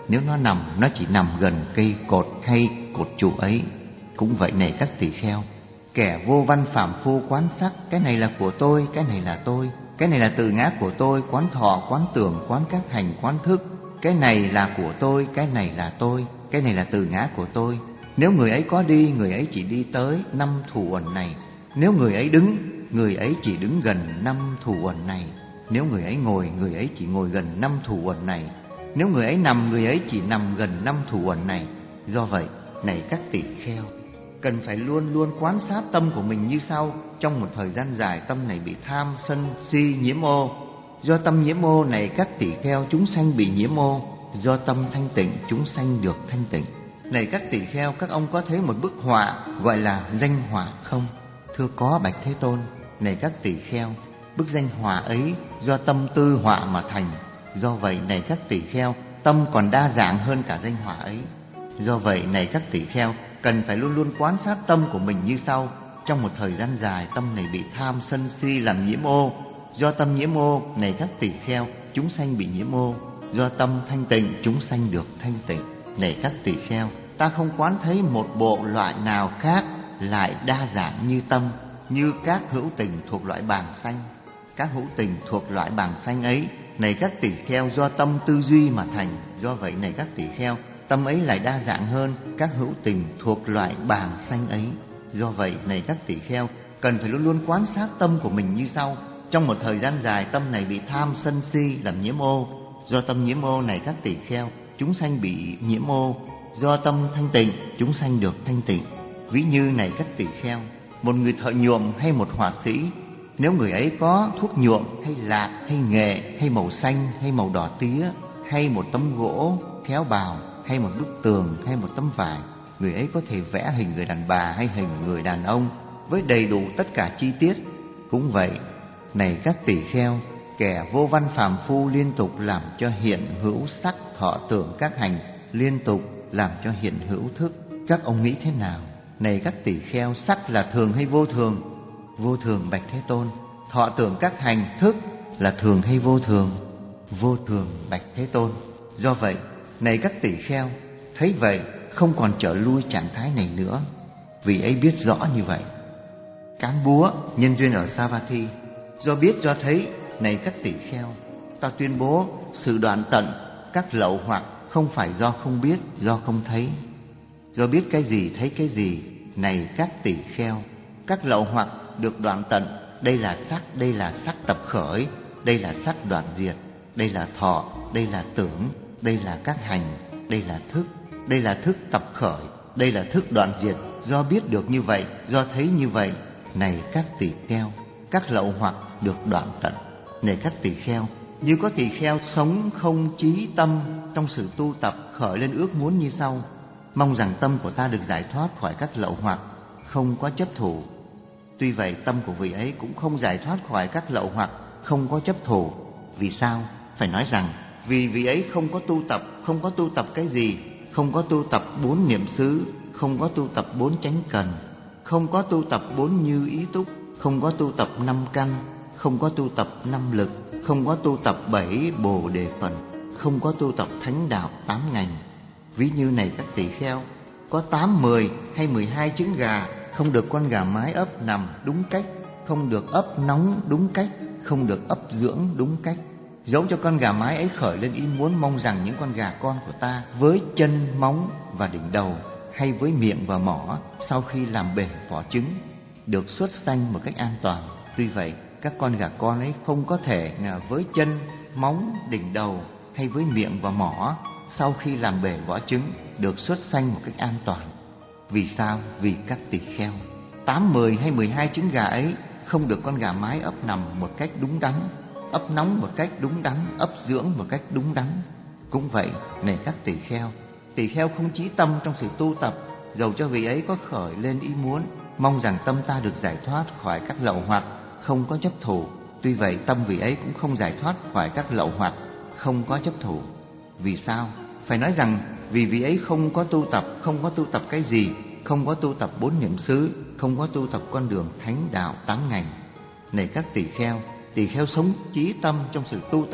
nếu nó nằm, nó chỉ nằm gần cây cột hay cột trụ ấy. Cũng vậy này các tỳ kheo, kẻ vô văn phàm phu quán sắc, cái này là của tôi, cái này là tôi, cái này là tự ngã của tôi, quán thọ, quán tưởng, quán các hành, quán thức, cái này là của tôi, cái này là tôi, cái này là tự ngã của tôi. Nếu người ấy có đi, người ấy chỉ đi tới năm thủ uẩn này. Nếu người ấy đứng, người ấy chỉ đứng gần năm thủ uẩn này. Nếu người ấy ngồi, người ấy chỉ ngồi gần năm thủ uẩn này. Nếu người ấy nằm, người ấy chỉ nằm gần năm thủ uẩn này. Do vậy, này các tỳ kheo, cần phải luôn luôn quan sát tâm của mình như sau. Trong một thời gian dài, tâm này bị tham, sân, si, nhiễm ô. Do tâm nhiễm ô này các tỳ kheo, chúng sanh bị nhiễm ô. Do tâm thanh tịnh, chúng sanh được thanh tịnh. Này các tỳ kheo, các ông có thấy một bức họa gọi là danh họa không? Thưa có bạch Thế Tôn. Này các tỳ kheo, bức danh họa ấy do tâm tư họa mà thành. Do vậy này các tỳ kheo, tâm còn đa dạng hơn cả danh họa ấy. Do vậy này các tỳ kheo, cần phải luôn luôn quan sát tâm của mình như sau. Trong một thời gian dài, tâm này bị tham, sân, si làm nhiễm ô. Do tâm nhiễm ô này các tỳ kheo, chúng sanh bị nhiễm ô. Do tâm thanh tịnh, chúng sanh được thanh tịnh. Này các tỳ kheo, ta không quán thấy một bộ loại nào khác lại đa dạng như tâm, như các hữu tình thuộc loại bàng sanh. Các hữu tình thuộc loại bàng sanh ấy, này các tỳ kheo, do tâm tư duy mà thành. Do vậy này các tỳ kheo, tâm ấy lại đa dạng hơn các hữu tình thuộc loại bàng sanh ấy. Do vậy này các tỳ kheo, cần phải luôn luôn quan sát tâm của mình như sau. Trong một thời gian dài, tâm này bị tham, sân, si làm nhiễm ô. Do tâm nhiễm ô này các tỳ kheo, chúng sanh bị nhiễm ô. Do tâm thanh tịnh, chúng sanh được thanh tịnh. Ví như này các tỳ kheo, một người thợ nhuộm hay một họa sĩ, nếu người ấy có thuốc nhuộm hay lạc hay nghệ hay màu xanh hay màu đỏ tía, hay một tấm gỗ khéo bào, hay một bức tường, hay một tấm vải, người ấy có thể vẽ hình người đàn bà hay hình người đàn ông với đầy đủ tất cả chi tiết. Cũng vậy, này các tỳ kheo, kẻ vô văn phàm phu liên tục làm cho hiện hữu sắc, thọ, tưởng, các hành, liên tục làm cho hiện hữu thức. Các ông nghĩ thế nào? Này các tỳ kheo, sắc là thường hay vô thường? Vô thường bạch Thế Tôn. Thọ, tưởng, các hành, thức là thường hay vô thường? Vô thường bạch Thế Tôn. Do vậy, này các tỳ kheo, thấy vậy không còn trở lui trạng thái này nữa, vì ấy biết rõ như vậy. Cán búa nhân duyên ở Savatthi, do biết do thấy, này các tỳ kheo, ta tuyên bố sự đoạn tận các lậu hoặc không phải do không biết, do không thấy. Do biết cái gì thấy cái gì, này các tỳ kheo, các lậu hoặc được đoạn tận. Đây là sắc, đây là sắc tập khởi, đây là sắc đoạn diệt, đây là thọ, đây là tưởng, đây là các hành, đây là thức, đây là thức tập khởi, đây là thức đoạn diệt. Do biết được như vậy, do thấy như vậy, này các tỳ kheo, các lậu hoặc được đoạn tận. Này các tỳ kheo, như có tỳ kheo sống không chí tâm trong sự tu tập, khởi lên ước muốn như sau: mong rằng tâm của ta được giải thoát khỏi các lậu hoặc, không có chấp thủ. Tuy vậy, tâm của vị ấy cũng không giải thoát khỏi các lậu hoặc, không có chấp thủ. Vì sao? Phải nói rằng vì vị ấy không có tu tập. Không có tu tập cái gì? Không có tu tập bốn niệm xứ, không có tu tập bốn chánh cần, không có tu tập bốn như ý túc, không có tu tập năm căn, không có tu tập năm lực, không có tu tập bảy bồ đề phần, không có tu tập thánh đạo tám ngành. Ví như này các tỳ kheo, có tám, mười hay mười hai trứng gà, không được con gà mái ấp nằm đúng cách, không được ấp nóng đúng cách, không được ấp dưỡng đúng cách. Dẫu cho con gà mái ấy khởi lên ý muốn mong rằng những con gà con của ta với chân, móng và đỉnh đầu, hay với miệng và mỏ, sau khi làm bể vỏ trứng, được xuất sanh một cách an toàn. Tuy vậy, các con gà con ấy không có thể với chân, móng, đỉnh đầu hay với miệng và mỏ, sau khi làm bể vỏ trứng, được xuất sanh một cách an toàn. Vì sao? Vì các tỳ kheo, tám, mười hay mười hai trứng gà ấy không được con gà mái ấp nằm một cách đúng đắn, ấp nóng một cách đúng đắn, ấp dưỡng một cách đúng đắn. Cũng vậy, này các tỳ kheo, tỳ kheo không chí tâm trong sự tu tập, dầu cho vị ấy có khởi lên ý muốn mong rằng tâm ta được giải thoát khỏi các lậu hoặc, không có chấp thủ. Tuy vậy, tâm vị ấy cũng không giải thoát khỏi các lậu hoặc, không có chấp thủ. Vì sao? Phải nói rằng vì vị ấy không có tu tập. Không có tu tập cái gì? Không có tu tập bốn niệm xứ, không có tu tập con đường thánh đạo tám ngành. Này các tỳ kheo, tỳ kheo sống chí tâm trong sự tu tập,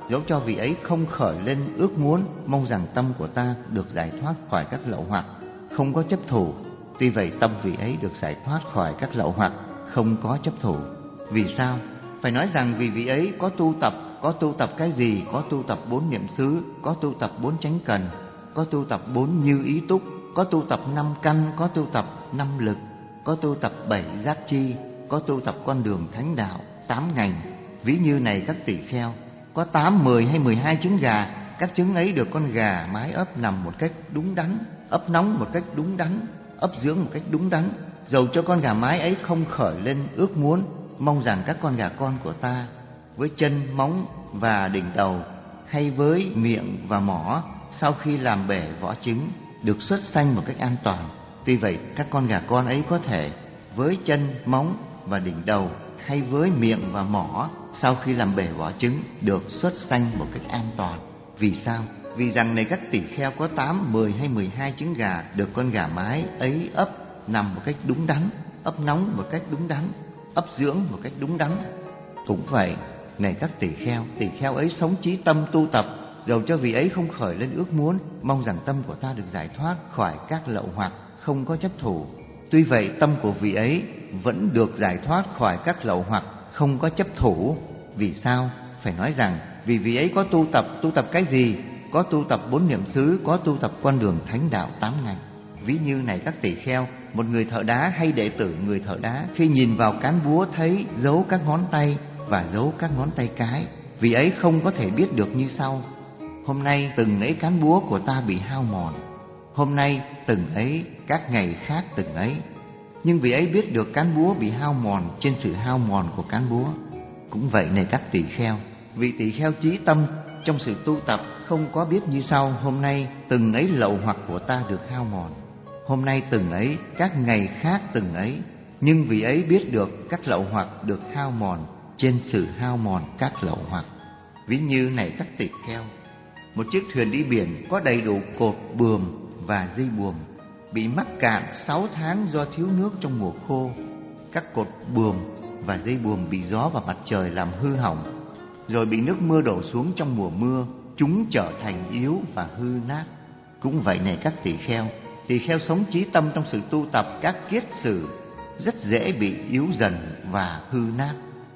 dẫu cho vị ấy không khởi lên ước muốn, mong rằng tâm của ta được giải thoát khỏi các lậu hoặc, không có chấp thủ. Tuy vậy tâm vị ấy được giải thoát khỏi các lậu hoặc, không có chấp thủ. Vì sao? Phải nói rằng vì vị ấy có tu tập. Có tu tập cái gì? Có tu tập bốn niệm xứ, có tu tập bốn chánh cần, có tu tập bốn như ý túc, có tu tập năm căn, có tu tập năm lực, có tu tập bảy giác chi, có tu tập con đường thánh đạo, tám ngành. Ví như này các tỳ kheo, có tám, mười hay mười hai trứng gà, các trứng ấy được con gà mái ấp nằm một cách đúng đắn, ấp nóng một cách đúng đắn, ấp dưỡng một cách đúng đắn. Dầu cho con gà mái ấy không khởi lên ước muốn, mong rằng các con gà con của ta với chân, móng và đỉnh đầu, hay với miệng và mỏ, sau khi làm bể vỏ trứng, được xuất sanh một cách an toàn. Tuy vậy các con gà con ấy có thể với chân, móng và đỉnh đầu, hay với miệng và mỏ, sau khi làm bể vỏ trứng, được xuất sanh một cách an toàn. Vì sao? Vì rằng này các tỳ kheo, có tám, mười hay mười hai trứng gà được con gà mái ấy ấp nằm một cách đúng đắn, ấp nóng một cách đúng đắn, ấp dưỡng một cách đúng đắn. Cũng vậy, này các tỳ kheo, tỳ kheo ấy sống chí tâm tu tập, dầu cho vị ấy không khởi lên ước muốn, mong rằng tâm của ta được giải thoát khỏi các lậu hoặc, không có chấp thủ. Tuy vậy tâm của vị ấy vẫn được giải thoát khỏi các lậu hoặc, không có chấp thủ. Vì sao? Phải nói rằng vì vị ấy có tu tập. Tu tập cái gì? Có tu tập bốn niệm xứ, có tu tập con đường thánh đạo tám ngành. Ví như này các tỳ kheo, một người thợ đá hay đệ tử người thợ đá, khi nhìn vào cán búa thấy dấu các ngón tay và dấu các ngón tay cái, vì ấy không có thể biết được như sau: hôm nay từng ấy cán búa của ta bị hao mòn, hôm nay từng ấy các ngày khác từng ấy. Nhưng vì ấy biết được cán búa bị hao mòn trên sự hao mòn của cán búa. Cũng vậy này các tỳ kheo, vị tỳ kheo chí tâm trong sự tu tập không có biết như sau: hôm nay từng ấy lậu hoặc của ta được hao mòn, hôm nay từng ấy các ngày khác từng ấy. Nhưng vì ấy biết được các lậu hoặc được hao mòn trên sự hao mòn các lậu hoặc. Ví như này các tỳ kheo, một chiếc thuyền đi biển có đầy đủ cột buồm và dây buồm, bị mắc cạn sáu tháng do thiếu nước trong mùa khô. Các cột buồm và dây buồm bị gió và mặt trời làm hư hỏng, rồi bị nước mưa đổ xuống trong mùa mưa, chúng trở thành yếu và hư nát. Cũng vậy này các tỳ kheo, tỳ kheo sống chí tâm trong sự tu tập các kiết sử rất dễ bị yếu dần và hư nát.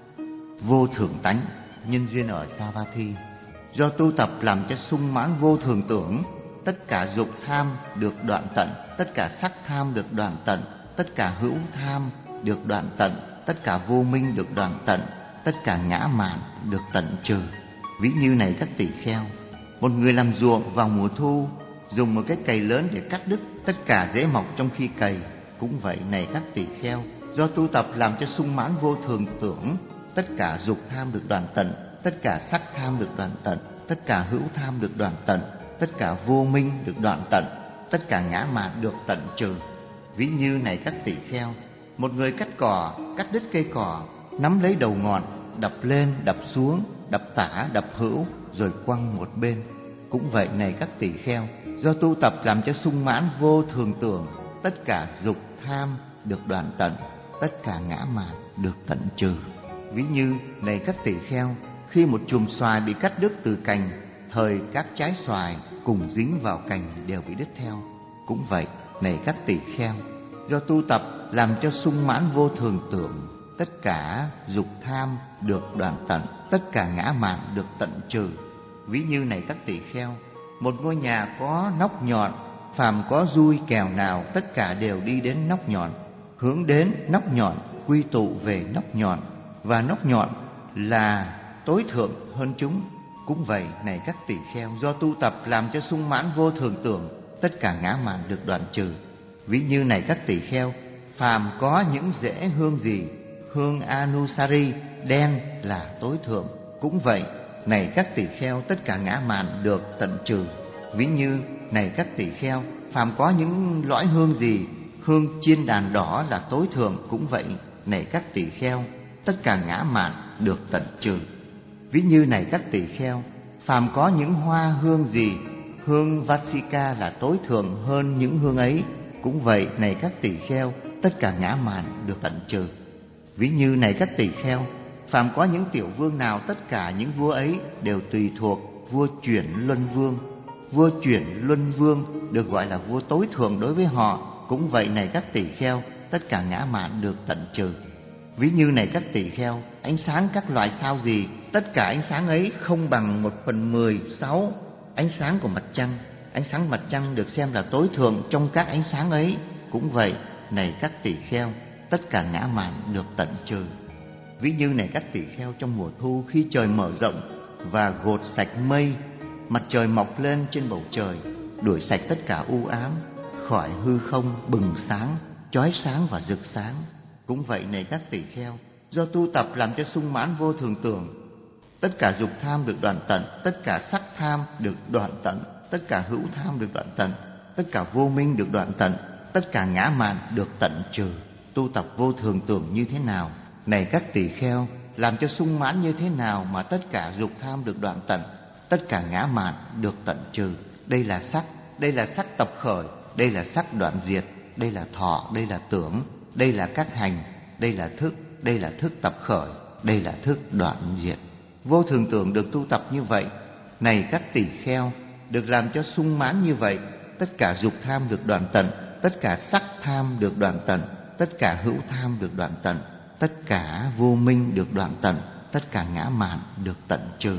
Vô thường tánh, nhân duyên ở Savatthi. Do tu tập làm cho sung mãn vô thường tưởng, tất cả dục tham được đoạn tận, tất cả sắc tham được đoạn tận, tất cả hữu tham được đoạn tận, tất cả vô minh được đoạn tận, tất cả ngã mạn được tận trừ. Ví như này các tỳ kheo, một người làm ruộng vào mùa thu, dùng một cái cày lớn để cắt đứt tất cả rễ mọc trong khi cày. Cũng vậy này các tỳ kheo, do tu tập làm cho sung mãn vô thường tưởng, tất cả dục tham được đoạn tận, tất cả sắc tham được đoạn tận, tất cả hữu tham được đoạn tận, tất cả vô minh được đoạn tận, tất cả ngã mạn được tận trừ. Ví như này các tỳ kheo, một người cắt cỏ, cắt đứt cây cỏ, nắm lấy đầu ngọn, đập lên, đập xuống, đập tả, đập hữu, rồi quăng một bên. Cũng vậy này các tỳ kheo, do tu tập làm cho sung mãn vô thường tưởng, tất cả dục tham được đoạn tận, tất cả ngã mạn được tận trừ. Ví như này các tỳ kheo, khi một chùm xoài bị cắt đứt từ cành, thời các trái xoài cùng dính vào cành đều bị đứt theo. Cũng vậy này các tỳ kheo, do tu tập làm cho sung mãn vô thường tưởng, tất cả dục tham được đoạn tận, tất cả ngã mạn được tận trừ. Ví như này các tỳ kheo, một ngôi nhà có nóc nhọn, phàm có dui kèo nào, tất cả đều đi đến nóc nhọn, hướng đến nóc nhọn, quy tụ về nóc nhọn, và nóc nhọn là tối thượng hơn chúng. Cũng vậy này các tỳ kheo, do tu tập làm cho sung mãn vô thường tưởng, tất cả ngã mạn được đoạn trừ. Ví như này các tỳ kheo, phàm có những rễ hương gì, hương Anusari đen là tối thượng. Cũng vậy này các tỳ kheo, tất cả ngã mạn được tận trừ. Ví như này các tỳ kheo, phàm có những lõi hương gì, hương chiên đàn đỏ là tối thượng. Cũng vậy này các tỳ kheo, tất cả ngã mạn được tận trừ. Ví như này các tỳ kheo, phàm có những hoa hương gì, hương Vasika là tối thượng hơn những hương ấy. Cũng vậy này các tỳ kheo, tất cả ngã mạn được tận trừ. Ví như này các tỳ kheo, phàm có những tiểu vương nào, tất cả những vua ấy đều tùy thuộc vua chuyển luân vương. Vua chuyển luân vương được gọi là vua tối thượng đối với họ. Cũng vậy này các tỳ kheo, tất cả ngã mạn được tận trừ. Ví như này các tỳ kheo, ánh sáng các loại sao gì, tất cả ánh sáng ấy không bằng một phần mười sáu ánh sáng của mặt trăng. Ánh sáng mặt trăng được xem là tối thượng trong các ánh sáng ấy. Cũng vậy này các tỳ kheo, tất cả ngã mạn được tận trừ. Ví như này các tỳ kheo, trong mùa thu khi trời mở rộng và gột sạch mây, mặt trời mọc lên trên bầu trời, đuổi sạch tất cả u ám, khỏi hư không bừng sáng, chói sáng và rực sáng. Cũng vậy này các tỳ kheo, do tu tập làm cho sung mãn vô thường tưởng, tất cả dục tham được đoạn tận, tất cả sắc tham được đoạn tận, tất cả hữu tham được đoạn tận, tất cả vô minh được đoạn tận, tất cả ngã mạn được tận trừ. Tu tập vô thường tưởng như thế nào? Này các tỳ kheo, làm cho sung mãn như thế nào mà tất cả dục tham được đoạn tận, tất cả ngã mạn được tận trừ? Đây là sắc, đây là sắc tập khởi, đây là sắc đoạn diệt, đây là thọ, đây là tưởng, đây là các hành, đây là thức, đây là thức tập khởi, đây là thức đoạn diệt. Vô thường tưởng được tu tập như vậy. Này các tỳ kheo, được làm cho sung mãn như vậy, tất cả dục tham được đoạn tận, tất cả sắc tham được đoạn tận, tất cả hữu tham được đoạn tận, tất cả vô minh được đoạn tận, tất cả ngã mạn được tận trừ.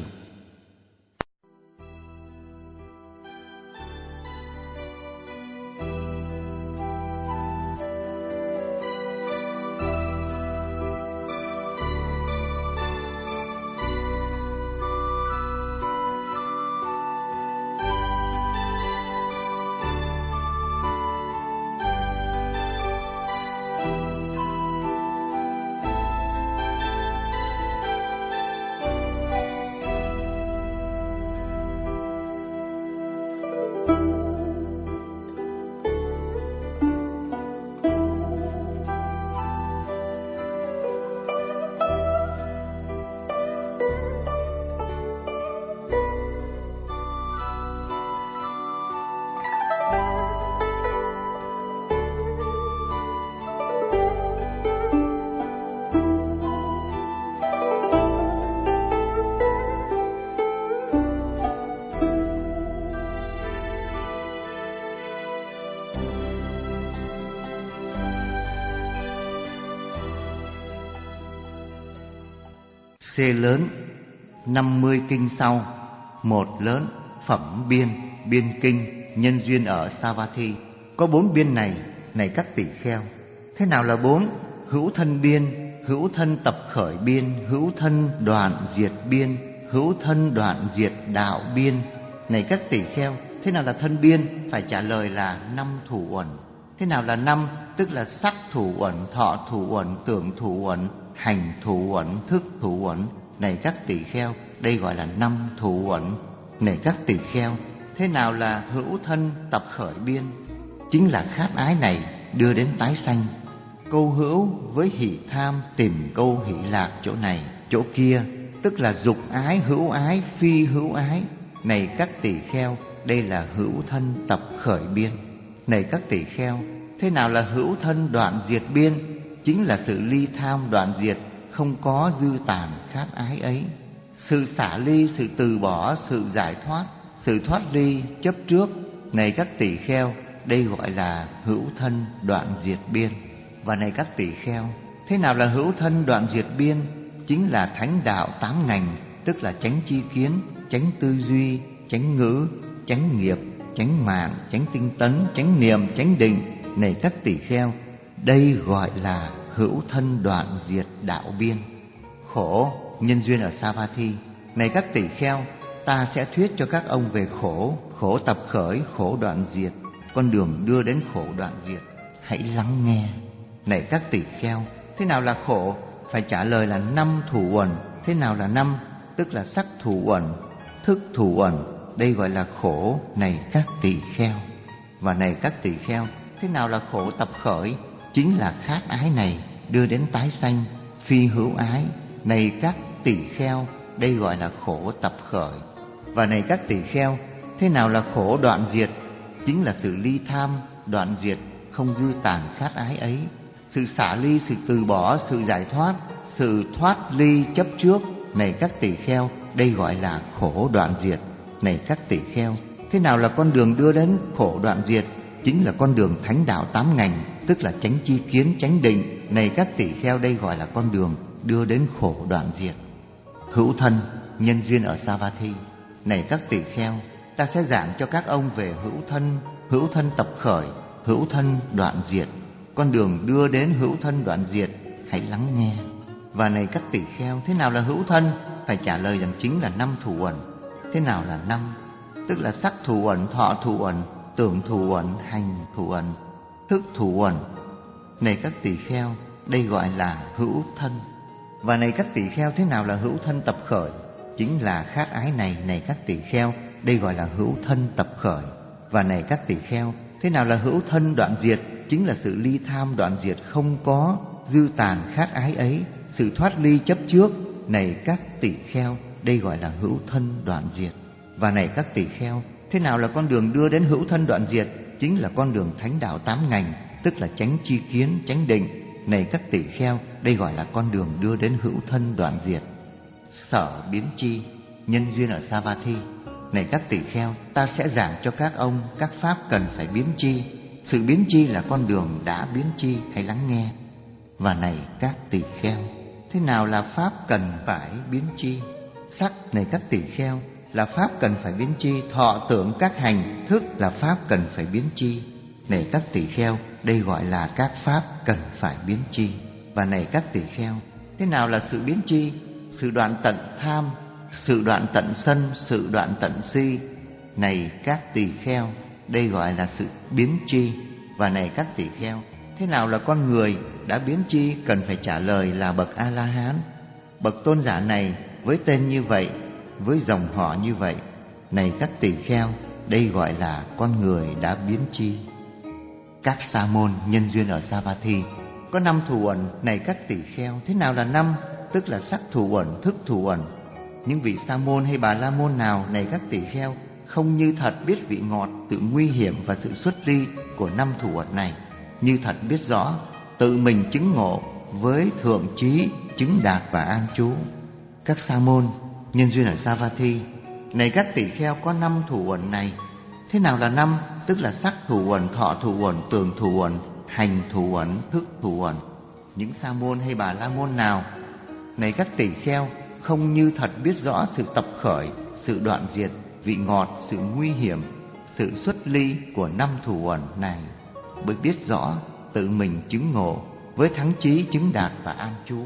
C lớn, năm mươi kinh sau. Một lớn, phẩm biên, biên kinh, nhân duyên ở Savatthi. Có bốn biên này, này các tỳ kheo. Thế nào là bốn? Hữu thân biên, hữu thân tập khởi biên, hữu thân đoạn diệt biên, hữu thân đoạn diệt đạo biên. Này các tỳ kheo, thế nào là thân biên? Phải trả lời là năm thủ uẩn. Thế nào là năm? Tức là sắc thủ uẩn, thọ thủ uẩn, tưởng thủ uẩn, hành thủ uẩn, thức thủ uẩn. Này các tỳ kheo, đây gọi là năm thủ uẩn. Này các tỳ kheo, thế nào là hữu thân tập khởi biên? Chính là khát ái này đưa đến tái sanh. Câu hữu với hỷ tham tìm câu hỷ lạc chỗ này, chỗ kia, tức là dục ái, hữu ái, phi hữu ái. Này các tỳ kheo, đây là hữu thân tập khởi biên. Này các tỳ kheo, thế nào là hữu thân đoạn diệt biên? Chính là sự ly tham đoạn diệt, không có dư tàn khát ái ấy. Sự xả ly, sự từ bỏ, sự giải thoát, sự thoát ly chấp trước. Này các tỳ kheo, đây gọi là hữu thân đoạn diệt biên. Và này các tỳ kheo, thế nào là hữu thân đoạn diệt biên? Chính là thánh đạo tám ngành, tức là chánh chi kiến, chánh tư duy, chánh ngữ, chánh nghiệp, chánh mạng, chánh tinh tấn, chánh niệm, chánh định. Này các tỳ kheo, đây gọi là hữu thân đoạn diệt đạo biên. Khổ, nhân duyên ở Savatthi. Này các tỳ kheo, ta sẽ thuyết cho các ông về khổ, khổ tập khởi, khổ đoạn diệt, con đường đưa đến khổ đoạn diệt. Hãy lắng nghe. Này các tỳ kheo, thế nào là khổ? Phải trả lời là năm thủ uẩn. Thế nào là năm? Tức là sắc thủ uẩn, thức thủ uẩn. Đây gọi là khổ, này các tỳ kheo. Và này các tỳ kheo, thế nào là khổ tập khởi? Chính là khát ái này đưa đến tái sanh, phi hữu ái. Này các tỳ kheo, đây gọi là khổ tập khởi. Và này các tỳ kheo, thế nào là khổ đoạn diệt? Chính là sự ly tham đoạn diệt, không dư tàn khát ái ấy. Sự xả ly, sự từ bỏ, sự giải thoát, sự thoát ly chấp trước, này các tỳ kheo, đây gọi là khổ đoạn diệt. Này các tỳ kheo, thế nào là con đường đưa đến khổ đoạn diệt? Chính là con đường thánh đạo tám ngành, tức là chánh chi kiến, chánh định. Này các tỳ kheo, đây gọi là con đường đưa đến khổ đoạn diệt. Hữu thân nhân duyên ở Savatthi. Này các tỳ kheo, ta sẽ giảng cho các ông về hữu thân, hữu thân tập khởi, hữu thân đoạn diệt. Con đường đưa đến hữu thân đoạn diệt, hãy lắng nghe. Và này các tỳ kheo, thế nào là hữu thân? Phải trả lời rằng chính là năm thủ uẩn. Thế nào là năm? Tức là sắc thủ uẩn, thọ thủ uẩn, tưởng thủ uẩn, hành thủ uẩn, thức thủ uẩn. Này các tỳ kheo, đây gọi là hữu thân. Và này các tỳ kheo, thế nào là hữu thân tập khởi? Chính là khát ái này. Này các tỳ kheo, đây gọi là hữu thân tập khởi. Và này các tỳ kheo, thế nào là hữu thân đoạn diệt? Chính là sự ly tham đoạn diệt, không có dư tàn khát ái ấy, sự thoát ly chấp trước. Này các tỳ kheo, đây gọi là hữu thân đoạn diệt. Và này các tỳ kheo, thế nào là con đường đưa đến hữu thân đoạn diệt? Chính là con đường thánh đạo tám ngành, tức là chánh chi kiến, chánh định. Này các tỳ kheo, đây gọi là con đường đưa đến hữu thân đoạn diệt. Sở biến chi nhân duyên ở Savatthi. Này các tỳ kheo, ta sẽ giảng cho các ông các pháp cần phải biến chi. Sự biến chi là con đường đã biến chi, hãy lắng nghe. Và này các tỳ kheo, thế nào là pháp cần phải biến chi? Sắc, này các tỳ kheo, là pháp cần phải biến chi. Thọ tưởng các hành thức là pháp cần phải biến chi. Này các tỳ kheo, đây gọi là các pháp cần phải biến chi. Và này các tỳ kheo, thế nào là sự biến chi? Sự đoạn tận tham, sự đoạn tận sân, sự đoạn tận si. Này các tỳ kheo, đây gọi là sự biến chi. Và này các tỳ kheo, thế nào là con người đã biến chi? Cần phải trả lời là bậc A-la-hán. Bậc tôn giả này với tên như vậy, với dòng họ như vậy. Này các tỳ kheo, đây gọi là con người đã biến chi. Các sa môn nhân duyên ở Savatthi. Có năm thủ uẩn. Này các tỳ kheo, thế nào là năm? Tức là sắc thủ uẩn, thức thủ uẩn. Những vị sa môn hay bà la môn nào, này các tỳ kheo, không như thật biết vị ngọt, sự nguy hiểm và sự xuất ly của năm thủ uẩn này, như thật biết rõ, tự mình chứng ngộ với thượng trí, chứng đạt và an trú. Các sa môn nhân duyên ở Savatthi. Này các tỳ kheo, có năm thủ uẩn này. Thế nào là năm? Tức là sắc thủ uẩn, thọ thủ uẩn, tưởng thủ uẩn, hành thủ uẩn, thức thủ uẩn. Những sa môn hay bà la môn nào, này các tỳ kheo, không như thật biết rõ sự tập khởi, sự đoạn diệt, vị ngọt, sự nguy hiểm, sự xuất ly của năm thủ uẩn này, bởi biết rõ tự mình chứng ngộ với thắng trí, chứng đạt và an trú.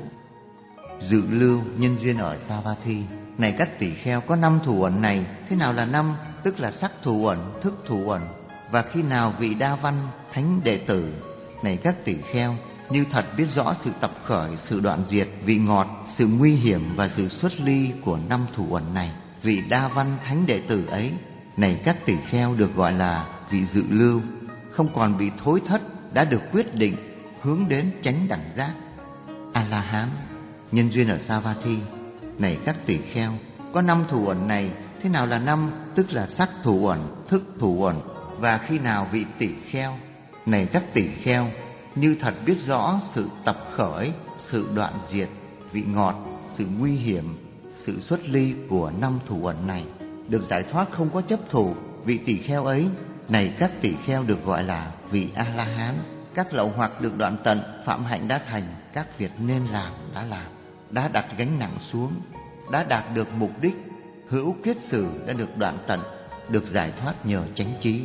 Dự lưu nhân duyên ở Savatthi. Này các tỳ kheo, có năm thủ uẩn này. Thế nào là năm? Tức là sắc thủ uẩn, thức thủ uẩn. Và khi nào vị đa văn thánh đệ tử, này các tỳ kheo, như thật biết rõ sự tập khởi, sự đoạn diệt, vị ngọt, sự nguy hiểm và sự xuất ly của năm thủ uẩn này, vị đa văn thánh đệ tử ấy, này các tỳ kheo, được gọi là vị dự lưu, không còn bị thối thất, đã được quyết định hướng đến chánh đẳng giác. A-la-hán nhân duyên ở Savatthi. Này các tỳ kheo, có năm thủ uẩn này. Thế nào là năm? Tức là sắc thủ uẩn, thức thủ uẩn. Và khi nào vị tỳ kheo, này các tỳ kheo, như thật biết rõ sự tập khởi, sự đoạn diệt, vị ngọt, sự nguy hiểm, sự xuất ly của năm thủ uẩn này, được giải thoát không có chấp thủ, vị tỳ kheo ấy, này các tỳ kheo, được gọi là vị A-la-hán. Các lậu hoặc được đoạn tận, phạm hạnh đã thành, các việc nên làm đã làm, đã đặt gánh nặng xuống, đã đạt được mục đích, hữu kiết sử đã được đoạn tận, được giải thoát nhờ chánh trí.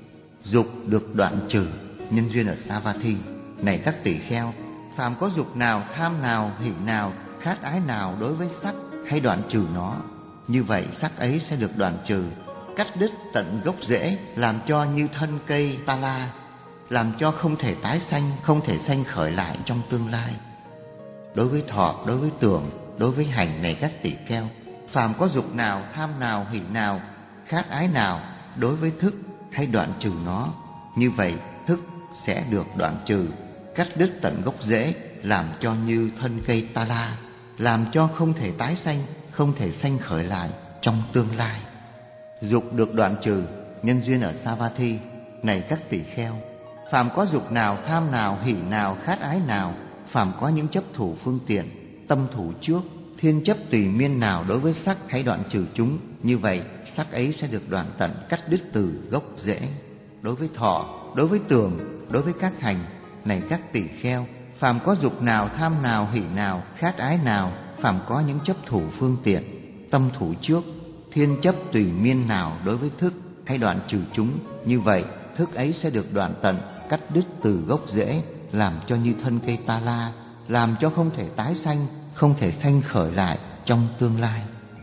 Dục được đoạn trừ nhân duyên ở Savatthi. Này các tỳ kheo, phàm có dục nào, tham nào, hỷ nào, khát ái nào đối với sắc, hay đoạn trừ nó. Như vậy sắc ấy sẽ được đoạn trừ, cắt đứt tận gốc rễ, làm cho như thân cây ta la, làm cho không thể tái sanh, không thể sanh khởi lại trong tương lai. Đối với thọ, đối với tưởng, đối với hành, này các tỳ kheo, phàm có dục nào, tham nào, hỷ nào, khát ái nào đối với thức, hay đoạn trừ nó. Như vậy thức sẽ được đoạn trừ, cắt đứt tận gốc rễ, làm cho như thân cây ta la, làm cho không thể tái sanh, không thể sanh khởi lại trong tương lai. Dục được đoạn trừ nhân duyên ở Savatthi. Này các tỳ kheo, phàm có dục nào, tham nào, hỷ nào, khát ái nào, phàm có những chấp thủ phương tiện, tâm thủ trước, thiên chấp tùy miên nào đối với sắc hãy đoạn trừ chúng, như vậy sắc ấy sẽ được đoạn tận, cắt đứt từ gốc rễ. Đối với thọ, đối với tưởng, đối với các hành, này các tỳ kheo, phàm có dục nào, tham nào, hỷ nào, khát ái nào, phàm có những chấp thủ phương tiện, tâm thủ trước, thiên chấp tùy miên nào đối với thức hãy đoạn trừ chúng, như vậy thức ấy sẽ được đoạn tận, cắt đứt từ gốc rễ, làm cho như thân cây ta la, làm cho không thể tái sanh, không thể sanh khởi lại trong tương lai.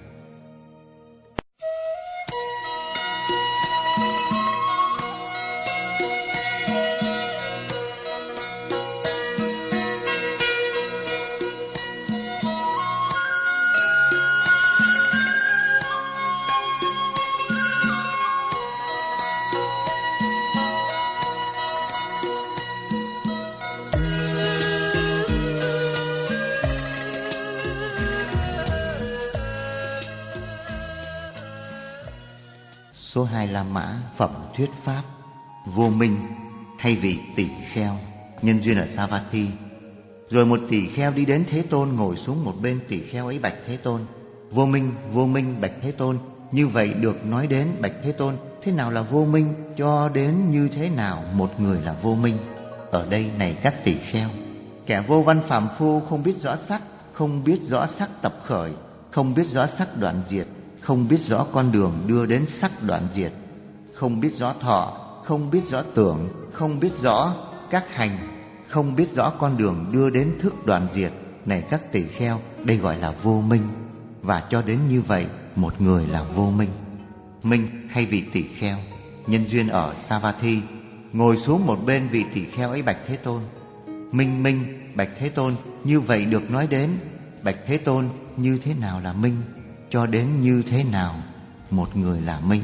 Số hai La Mã phẩm thuyết pháp. Vô minh hay vị tỷ kheo, nhân duyên ở Savatthi. Rồi một tỷ kheo đi đến Thế Tôn, ngồi xuống một bên. Tỷ kheo ấy bạch Thế Tôn: Vô minh, vô minh bạch Thế Tôn. Như vậy được nói đến bạch Thế Tôn, thế nào là vô minh, cho đến như thế nào một người là vô minh? Ở đây này các tỷ kheo, kẻ vô văn phàm phu không biết rõ sắc, không biết rõ sắc tập khởi, không biết rõ sắc đoạn diệt, không biết rõ con đường đưa đến sắc đoạn diệt, không biết rõ thọ, không biết rõ tưởng, không biết rõ các hành, không biết rõ con đường đưa đến thức đoạn diệt, này các tỳ kheo, đây gọi là vô minh. Và cho đến như vậy một người là vô minh. Minh hay vị tỳ kheo, nhân duyên ở Savatthi, ngồi xuống một bên. Vị tỳ kheo ấy bạch Thế Tôn: Minh, minh bạch Thế Tôn. Như vậy được nói đến bạch Thế Tôn, như thế nào là minh, cho đến như thế nào một người là minh?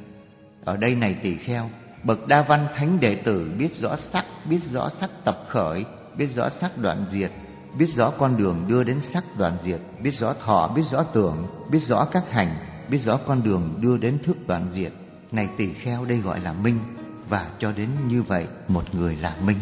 Ở đây này tỳ kheo, bậc đa văn thánh đệ tử biết rõ sắc, biết rõ sắc tập khởi, biết rõ sắc đoạn diệt, biết rõ con đường đưa đến sắc đoạn diệt, biết rõ thọ, biết rõ tưởng, biết rõ các hành, biết rõ con đường đưa đến thức đoạn diệt, này tỳ kheo, đây gọi là minh. Và cho đến như vậy một người là minh.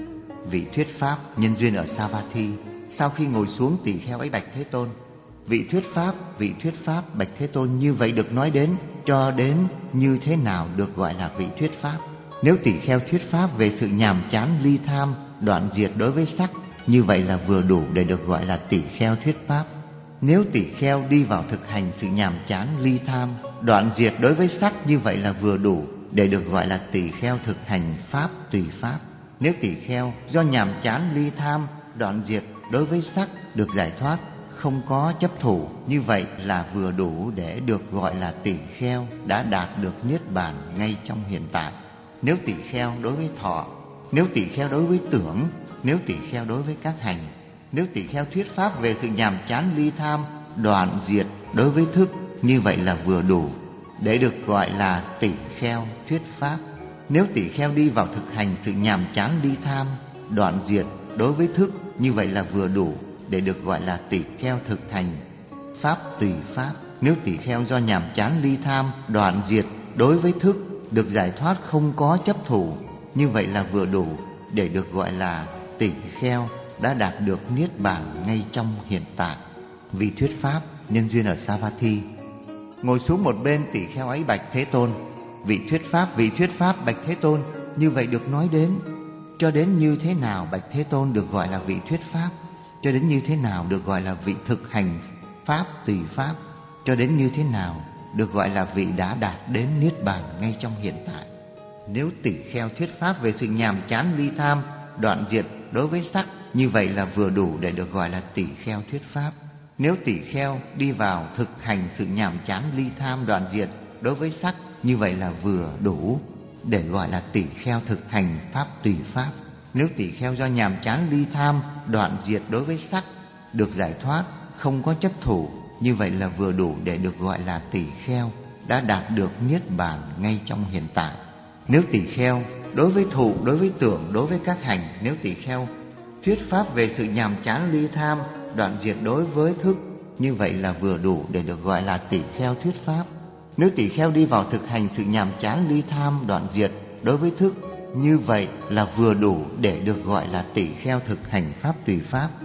Vị thuyết pháp, nhân duyên ở Savatthi. Sau khi ngồi xuống, tỳ kheo ấy bạch Thế Tôn: Vị thuyết pháp, vị thuyết pháp bạch Thế Tôn. Như vậy được nói đến, cho đến như thế nào được gọi là vị thuyết pháp? Nếu tỳ kheo thuyết pháp về sự nhàm chán ly tham, đoạn diệt đối với sắc, như vậy là vừa đủ để được gọi là tỳ kheo thuyết pháp. Nếu tỳ kheo đi vào thực hành sự nhàm chán ly tham, đoạn diệt đối với sắc, như vậy là vừa đủ để được gọi là tỳ kheo thực hành pháp tùy pháp. Nếu tỳ kheo do nhàm chán ly tham, đoạn diệt đối với sắc được giải thoát, không có chấp thủ, như vậy là vừa đủ để được gọi là tỳ kheo đã đạt được niết bàn ngay trong hiện tại. Nếu tỳ kheo đối với thọ, nếu tỳ kheo đối với tưởng, nếu tỳ kheo đối với các hành, nếu tỳ kheo thuyết pháp về sự nhàm chán ly tham, đoạn diệt đối với thức, như vậy là vừa đủ để được gọi là tỳ kheo thuyết pháp. Nếu tỳ kheo đi vào thực hành sự nhàm chán ly tham, đoạn diệt đối với thức, như vậy là vừa đủ để được gọi là tỳ kheo thực hành pháp tùy pháp. Nếu tỳ kheo do nhàm chán ly tham, đoạn diệt đối với thức, được giải thoát không có chấp thủ, như vậy là vừa đủ để được gọi là tỳ kheo đã đạt được niết bàn ngay trong hiện tại. Vị thuyết pháp, nhân duyên ở Savatthi. Ngồi xuống một bên, tỳ kheo ấy bạch Thế Tôn: Vị thuyết pháp, vị thuyết pháp bạch Thế Tôn. Như vậy được nói đến, cho đến như thế nào bạch Thế Tôn được gọi là vị thuyết pháp? Cho đến như thế nào được gọi là vị thực hành pháp tùy pháp? Cho đến như thế nào được gọi là vị đã đạt đến niết bàn ngay trong hiện tại? Nếu tỳ kheo thuyết pháp về sự nhàm chán ly tham, đoạn diệt đối với sắc, như vậy là vừa đủ để được gọi là tỳ kheo thuyết pháp. Nếu tỳ kheo đi vào thực hành sự nhàm chán ly tham, đoạn diệt đối với sắc, như vậy là vừa đủ để gọi là tỳ kheo thực hành pháp tùy pháp. Nếu tỳ kheo do nhàm chán ly tham, đoạn diệt đối với sắc, được giải thoát không có chấp thủ, như vậy là vừa đủ để được gọi là tỳ kheo đã đạt được niết bàn ngay trong hiện tại. Nếu tỳ kheo đối với thụ, đối với tưởng, đối với các hành, nếu tỳ kheo thuyết pháp về sự nhàm chán ly tham, đoạn diệt đối với thức, như vậy là vừa đủ để được gọi là tỳ kheo thuyết pháp. Nếu tỳ kheo đi vào thực hành sự nhàm chán ly tham, đoạn diệt đối với thức, như vậy là vừa đủ để được gọi là tỳ kheo thực hành pháp tùy pháp.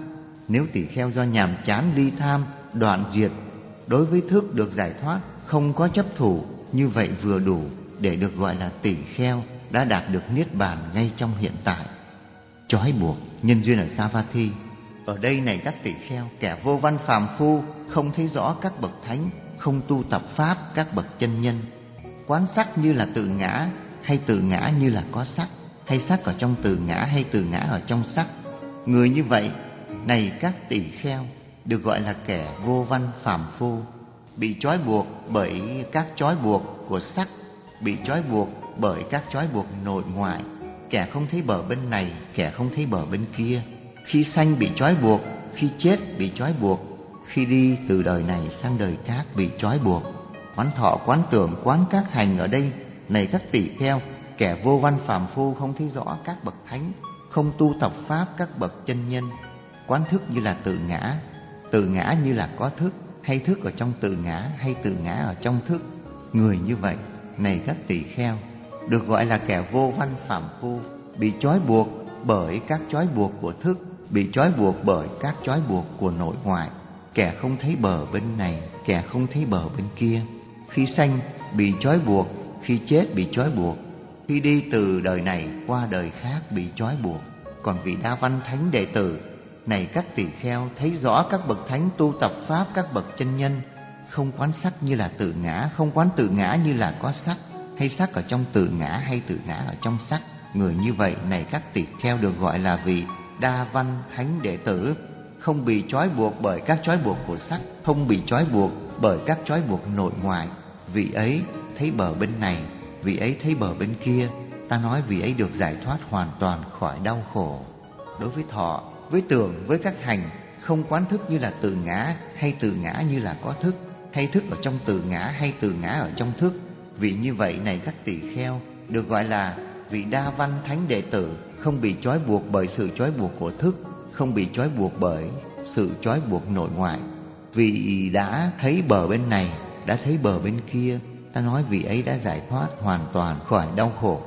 Nếu tỳ kheo do nhàm chán ly tham đoạn diệt, đối với thức được giải thoát, không có chấp thủ, như vậy vừa đủ để được gọi là tỳ kheo đã đạt được niết bàn ngay trong hiện tại. Trói buộc nhân duyên ở Savatthi. Ở đây này các tỳ kheo, kẻ vô văn phàm phu không thấy rõ các bậc thánh, không tu tập pháp các bậc chân nhân, quán sắc như là tự ngã, hay tự ngã như là có sắc, hay sắc ở trong tự ngã, hay tự ngã ở trong sắc. Người như vậy này các tỳ kheo được gọi là kẻ vô văn phàm phu, bị trói buộc bởi các trói buộc của sắc, bị trói buộc bởi các trói buộc nội ngoại, kẻ không thấy bờ bên này, kẻ không thấy bờ bên kia. Khi sanh bị trói buộc, khi chết bị trói buộc, khi đi từ đời này sang đời khác bị trói buộc. Quán thọ, quán tưởng, quán các hành ở đây này các tỳ kheo, kẻ vô văn phàm phu không thấy rõ các bậc thánh, không tu tập pháp các bậc chân nhân, quán thức như là tự ngã, tự ngã như là có thức, hay thức ở trong tự ngã, hay tự ngã ở trong thức. Người như vậy này các tỳ kheo được gọi là kẻ vô văn phàm phu, bị trói buộc bởi các trói buộc của thức, bị trói buộc bởi các trói buộc của nội ngoại, kẻ không thấy bờ bên này, kẻ không thấy bờ bên kia. Khi sanh bị trói buộc, khi chết bị trói buộc, khi đi từ đời này qua đời khác bị trói buộc. Còn vị đa văn thánh đệ tử này các tỳ kheo thấy rõ các bậc thánh tu tập pháp các bậc chân nhân, không quán sắc như là tự ngã, không quán tự ngã như là có sắc, hay sắc ở trong tự ngã, hay tự ngã ở trong sắc. Người như vậy này các tỳ kheo được gọi là vị đa văn thánh đệ tử, không bị trói buộc bởi các trói buộc của sắc, không bị trói buộc bởi các trói buộc nội ngoại. Vị ấy thấy bờ bên này, vị ấy thấy bờ bên kia. Ta nói vị ấy được giải thoát hoàn toàn khỏi đau khổ. Đối với thọ, với tưởng, với các hành, không quán thức như là tự ngã, hay tự ngã như là có thức, hay thức ở trong tự ngã, hay tự ngã ở trong thức. Vị như vậy này các tỳ kheo được gọi là vị đa văn thánh đệ tử, không bị trói buộc bởi sự trói buộc của thức, không bị trói buộc bởi sự trói buộc nội ngoại. Vị đã thấy bờ bên này, đã thấy bờ bên kia. Ta nói vị ấy đã giải thoát hoàn toàn khỏi đau khổ.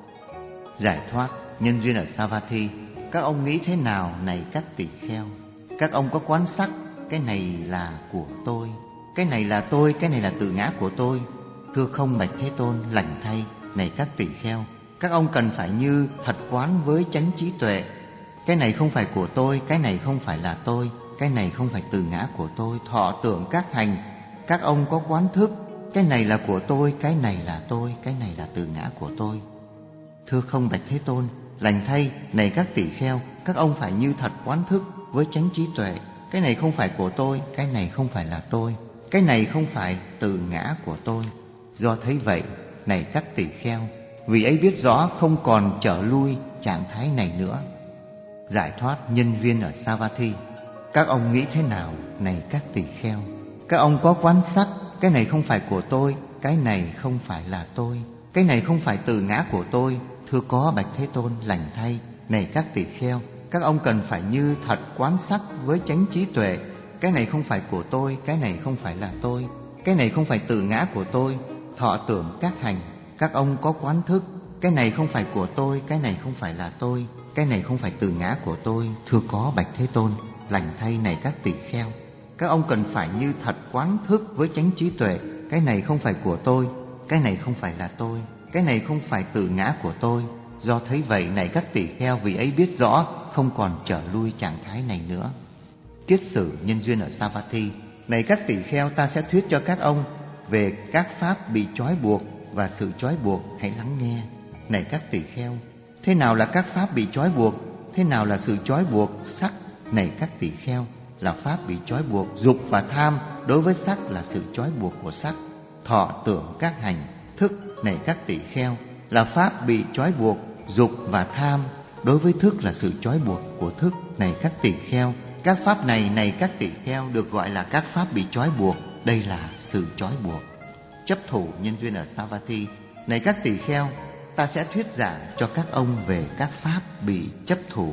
Giải thoát nhân duyên ở Savatthi. Các ông nghĩ thế nào này các tỳ kheo? Các ông có quán sắc, cái này là của tôi, cái này là tôi, cái này là tự ngã của tôi? Thưa không bạch Thế Tôn, lành thay này các tỳ kheo, các ông cần phải như thật quán với chánh trí tuệ. Cái này không phải của tôi, cái này không phải là tôi, cái này không phải tự ngã của tôi. Thọ tưởng các hành, các ông có quán thức, cái này là của tôi, cái này là tôi, cái này là tự ngã của tôi. Thưa không bạch Thế Tôn, lành thay này các tỳ kheo, các ông phải như thật quán thức với chánh trí tuệ. Cái này không phải của tôi, cái này không phải là tôi, cái này không phải tự ngã của tôi. Do thấy vậy này các tỳ kheo, vì ấy biết rõ không còn trở lui trạng thái này nữa. Giải thoát nhân duyên ở Savatthi. Các ông nghĩ thế nào này các tỳ kheo? Các ông có quán sắc, cái này không phải của tôi, cái này không phải là tôi, cái này không phải tự ngã của tôi. Thưa có bạch Thế Tôn, lành thay này các tỳ kheo, các ông cần phải như thật quán sắc với chánh trí tuệ. Cái này không phải của tôi, cái này không phải là tôi, cái này không phải tự ngã của tôi. Thọ tưởng các hành, các ông có quán thức, cái này không phải của tôi, cái này không phải là tôi, cái này không phải tự ngã của tôi. Thưa có bạch Thế Tôn, lành thay này các tỳ kheo, các ông cần phải như thật quán thức với chánh trí tuệ. Cái này không phải của tôi, cái này không phải là tôi, cái này không phải tự ngã của tôi. Do thấy vậy này các tỳ kheo, vì ấy biết rõ không còn trở lui trạng thái này nữa. Kiết sử nhân duyên ở Savatthi. Này các tỳ kheo, ta sẽ thuyết cho các ông về các pháp bị trói buộc và sự trói buộc. Hãy lắng nghe. Này các tỳ kheo, thế nào là các pháp bị trói buộc? Thế nào là sự trói buộc sắc? Này các tỳ kheo, là pháp bị trói buộc dục và tham. Đối với sắc là sự trói buộc của sắc. Thọ tưởng các hành, thức này các tỳ kheo, là pháp bị trói buộc dục và tham. Đối với thức là sự trói buộc của thức. Này các tỳ kheo, các pháp này này các tỳ kheo được gọi là các pháp bị trói buộc. Đây là sự trói buộc. Chấp thủ nhân duyên ở Savatthi. Này các tỳ kheo, ta sẽ thuyết giảng cho các ông về các pháp bị chấp thủ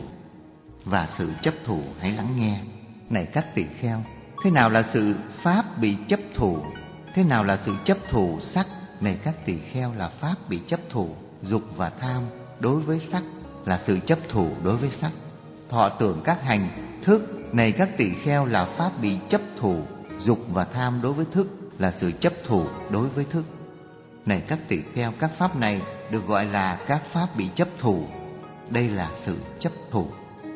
và sự chấp thủ. Hãy lắng nghe. Này các tỳ kheo, thế nào là sự pháp bị chấp thủ? Thế nào là sự chấp thủ sắc? Này các tỳ kheo, là pháp bị chấp thủ dục và tham. Đối với sắc là sự chấp thủ đối với sắc. Thọ tưởng các hành, thức Này các tỳ kheo, là pháp bị chấp thủ, dục và tham đối với thức là sự chấp thủ đối với thức. Này các tỳ kheo, các pháp này được gọi là các pháp bị chấp thủ. Đây là sự chấp thủ.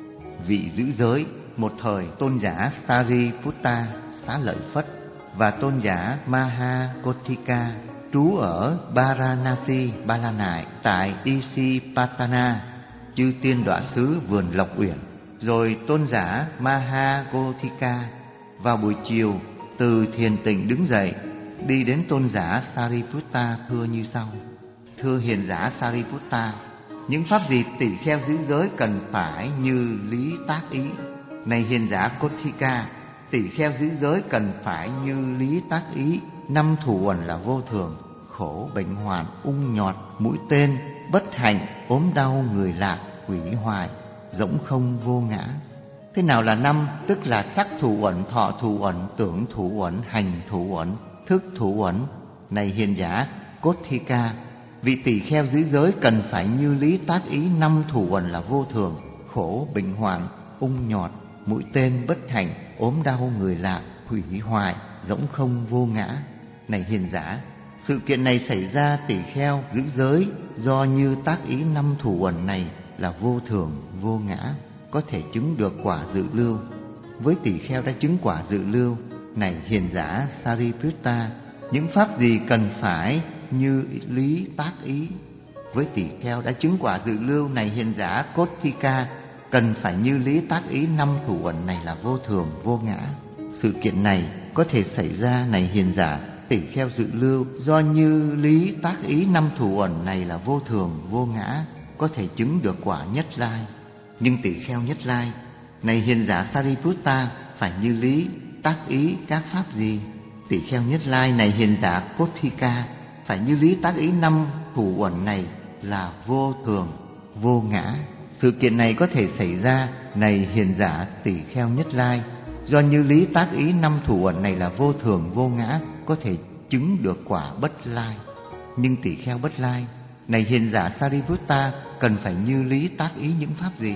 Vị giữ giới, một thời tôn giả Sariputta xá lợi Phất và tôn giả Mahakothika trú ở Varanasi, Ba La Nại, tại Isipatana, chư tiên đọa xứ vườn Lộc Uyển. Rồi tôn giả Mahakothika vào buổi chiều từ thiền tịnh đứng dậy, đi đến tôn giả Sariputta thưa như sau: Thưa hiền giả Sariputta, những pháp gì tỳ kheo giữ giới cần phải như lý tác ý? Này hiền giả Kothika, tỳ kheo giữ giới cần phải như lý tác ý. Năm thủ uẩn là vô thường, khổ, bệnh hoạn, ung nhọt, mũi tên, bất hạnh, ốm đau, người lạc, hủy hoại, rỗng không, vô ngã. Thế nào là năm? Tức là sắc thủ uẩn, thọ thủ uẩn, tưởng thủ uẩn, hành thủ uẩn, thức thủ uẩn. Này hiền giả Kothika, vị tỳ kheo giữ giới cần phải như lý tác ý. Năm thủ uẩn là vô thường, khổ, bệnh hoạn, ung nhọt, mũi tên, bất hạnh, ốm đau, người lạc, hủy hoại, rỗng không, vô ngã. Này hiền giả, sự kiện này xảy ra tỳ kheo giữ giới do như tác ý năm thủ uẩn này là vô thường, vô ngã, có thể chứng được quả dự lưu. Với tỳ kheo đã chứng quả dự lưu, này hiền giả Sariputta, những pháp gì cần phải như lý tác ý? Với tỳ kheo đã chứng quả dự lưu, này hiền giả Kothika, cần phải như lý tác ý năm thủ uẩn này là vô thường, vô ngã. Sự kiện này có thể xảy ra, này hiền giả tỳ kheo dự lưu, do như lý tác ý năm thủ uẩn này là vô thường, vô ngã, có thể chứng được quả nhất lai. Nhưng tỳ kheo nhất lai, này hiền giả Sariputta, phải như lý tác ý các pháp gì? Tỳ kheo nhất lai, này hiền giả Kothika, phải như lý tác ý năm thủ uẩn này là vô thường, vô ngã. Sự kiện này có thể xảy ra, này hiền giả tỳ kheo nhất lai, do như lý tác ý năm thủ uẩn này là vô thường, vô ngã, có thể chứng được quả bất lai. Nhưng tỳ kheo bất lai, này hiền giả Sariputta, cần phải như lý tác ý những pháp gì?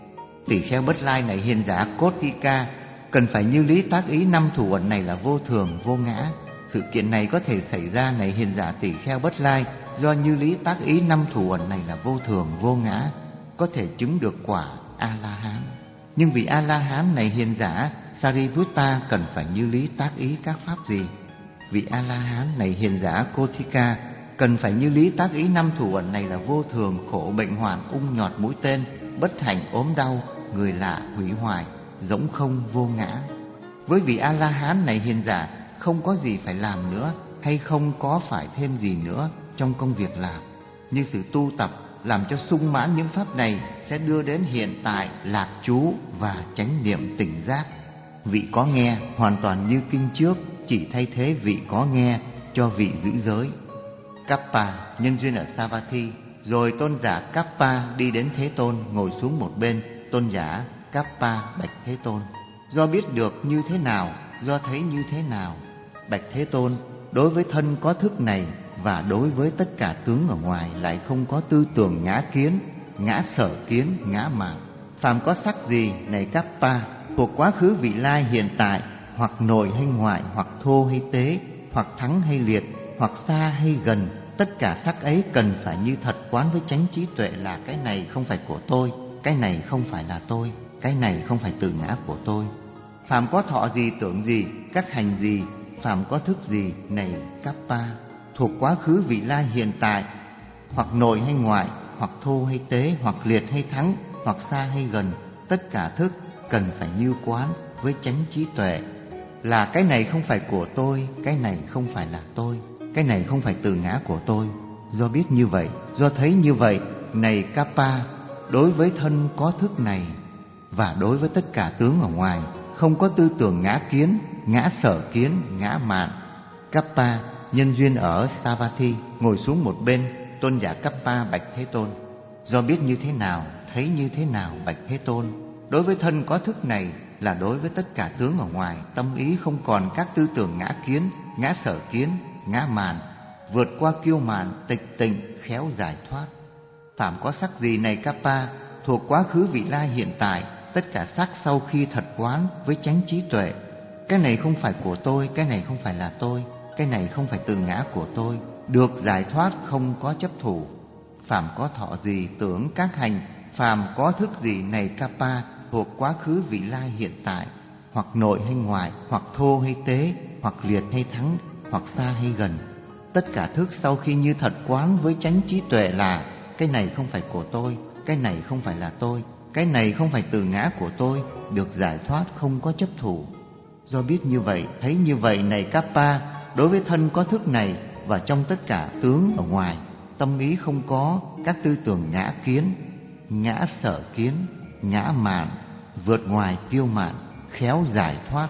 Tỳ kheo bất lai, này hiền giả Kothika, cần phải như lý tác ý năm thủ uẩn này là vô thường, vô ngã. Sự kiện này có thể xảy ra, này hiền giả tỳ kheo bất lai, do như lý tác ý năm thủ uẩn này là vô thường, vô ngã, có thể chứng được quả A-la-hán. Nhưng vị A-la-hán, này hiền giả Sariputta, cần phải như lý tác ý các pháp gì? Vị A-la-hán, này hiền giả Kothika, cần phải như lý tác ý năm thủ uẩn này là vô thường, khổ, bệnh hoạn, ung nhọt, mũi tên, bất hạnh, ốm đau, người lạ, hủy hoại, rỗng không, vô ngã. Với vị A-la-hán, này hiền giả, không có gì phải làm nữa, hay không có phải thêm gì nữa trong công việc làm. Nhưng sự tu tập làm cho sung mãn những pháp này sẽ đưa đến hiện tại, lạc trú và chánh niệm tỉnh giác. Vị có nghe hoàn toàn như kinh trước, chỉ thay thế vị có nghe cho vị giữ giới. Kappa nhân duyên ở Savatthi. Rồi tôn giả Kappa đi đến Thế Tôn, ngồi xuống một bên. Tôn giả Kappa bạch Thế Tôn: Do biết được như thế nào, do thấy như thế nào? Bạch Thế Tôn, đối với thân có thức này và đối với tất cả tướng ở ngoài lại không có tư tưởng ngã kiến, ngã sở kiến, ngã mạn. Phàm có sắc gì, này Kappa, thuộc quá khứ vị lai hiện tại, hoặc nội hay ngoại, hoặc thô hay tế, hoặc thắng hay liệt, hoặc xa hay gần, tất cả sắc ấy cần phải như thật quán với chánh trí tuệ là cái này không phải của tôi, cái này không phải là tôi, cái này không phải tự ngã của tôi. Phàm có thọ gì, tưởng gì, các hành gì, phàm có thức gì, này Kappa, thuộc quá khứ vị lai hiện tại, hoặc nội hay ngoại, hoặc thô hay tế, hoặc liệt hay thắng, hoặc xa hay gần, tất cả thức cần phải như quán với chánh trí tuệ là cái này không phải của tôi, cái này không phải là tôi, cái này không phải tự ngã của tôi. Do biết như vậy, do thấy như vậy, này Kappa, đối với thân có thức này và đối với tất cả tướng ở ngoài không có tư tưởng ngã kiến, ngã sở kiến, ngã mạn. Kappa nhân duyên ở Savatthi, ngồi xuống một bên. Tôn giả Kappa bạch Thế Tôn: Do biết như thế nào, thấy như thế nào, bạch Thế Tôn, đối với thân có thức này là đối với tất cả tướng ở ngoài, tâm ý không còn các tư tưởng ngã kiến, ngã sở kiến, ngã mạn, vượt qua kiêu mạn, tịch tịnh, khéo giải thoát. Phàm có sắc gì, này Kappa, thuộc quá khứ vị lai hiện tại, tất cả sắc sau khi thật quán với chánh trí tuệ, cái này không phải của tôi, cái này không phải là tôi, cái này không phải từ ngã của tôi, được giải thoát không có chấp thủ. Phàm có thọ gì tưởng các hành, phàm có thức gì này Kappa, thuộc quá khứ vị lai hiện tại, hoặc nội hay ngoại, hoặc thô hay tế, hoặc liệt hay thắng, hoặc xa hay gần. Tất cả thức sau khi như thật quán với chánh trí tuệ là cái này không phải của tôi, cái này không phải là tôi, cái này không phải từ ngã của tôi, được giải thoát không có chấp thủ. Do biết như vậy, thấy như vậy này Kappa, đối với thân có thức này và trong tất cả tướng ở ngoài, tâm ý không có các tư tưởng ngã kiến, ngã sở kiến, ngã mạn, vượt ngoài kiêu mạn, khéo giải thoát.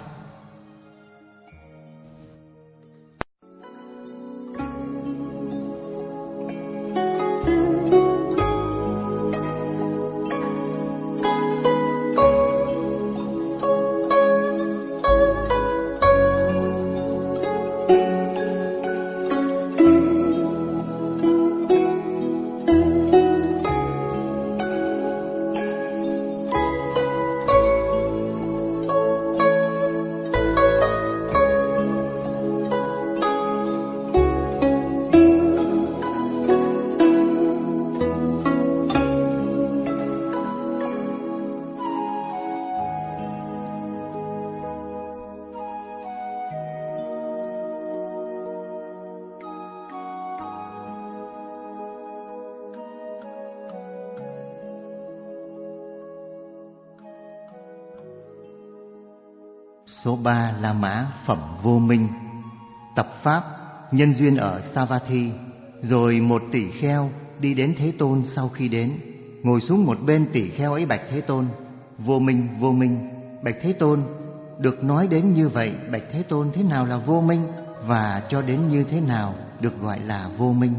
Số ba La Mã phẩm vô minh. Tập pháp nhân duyên ở Savatthi. Rồi một tỷ kheo đi đến Thế Tôn. Sau khi đến, ngồi xuống một bên, tỷ kheo ấy bạch Thế Tôn: Vô minh, vô minh. Bạch Thế Tôn: được nói đến như vậy, bạch Thế Tôn, thế nào là vô minh, và cho đến như thế nào được gọi là vô minh?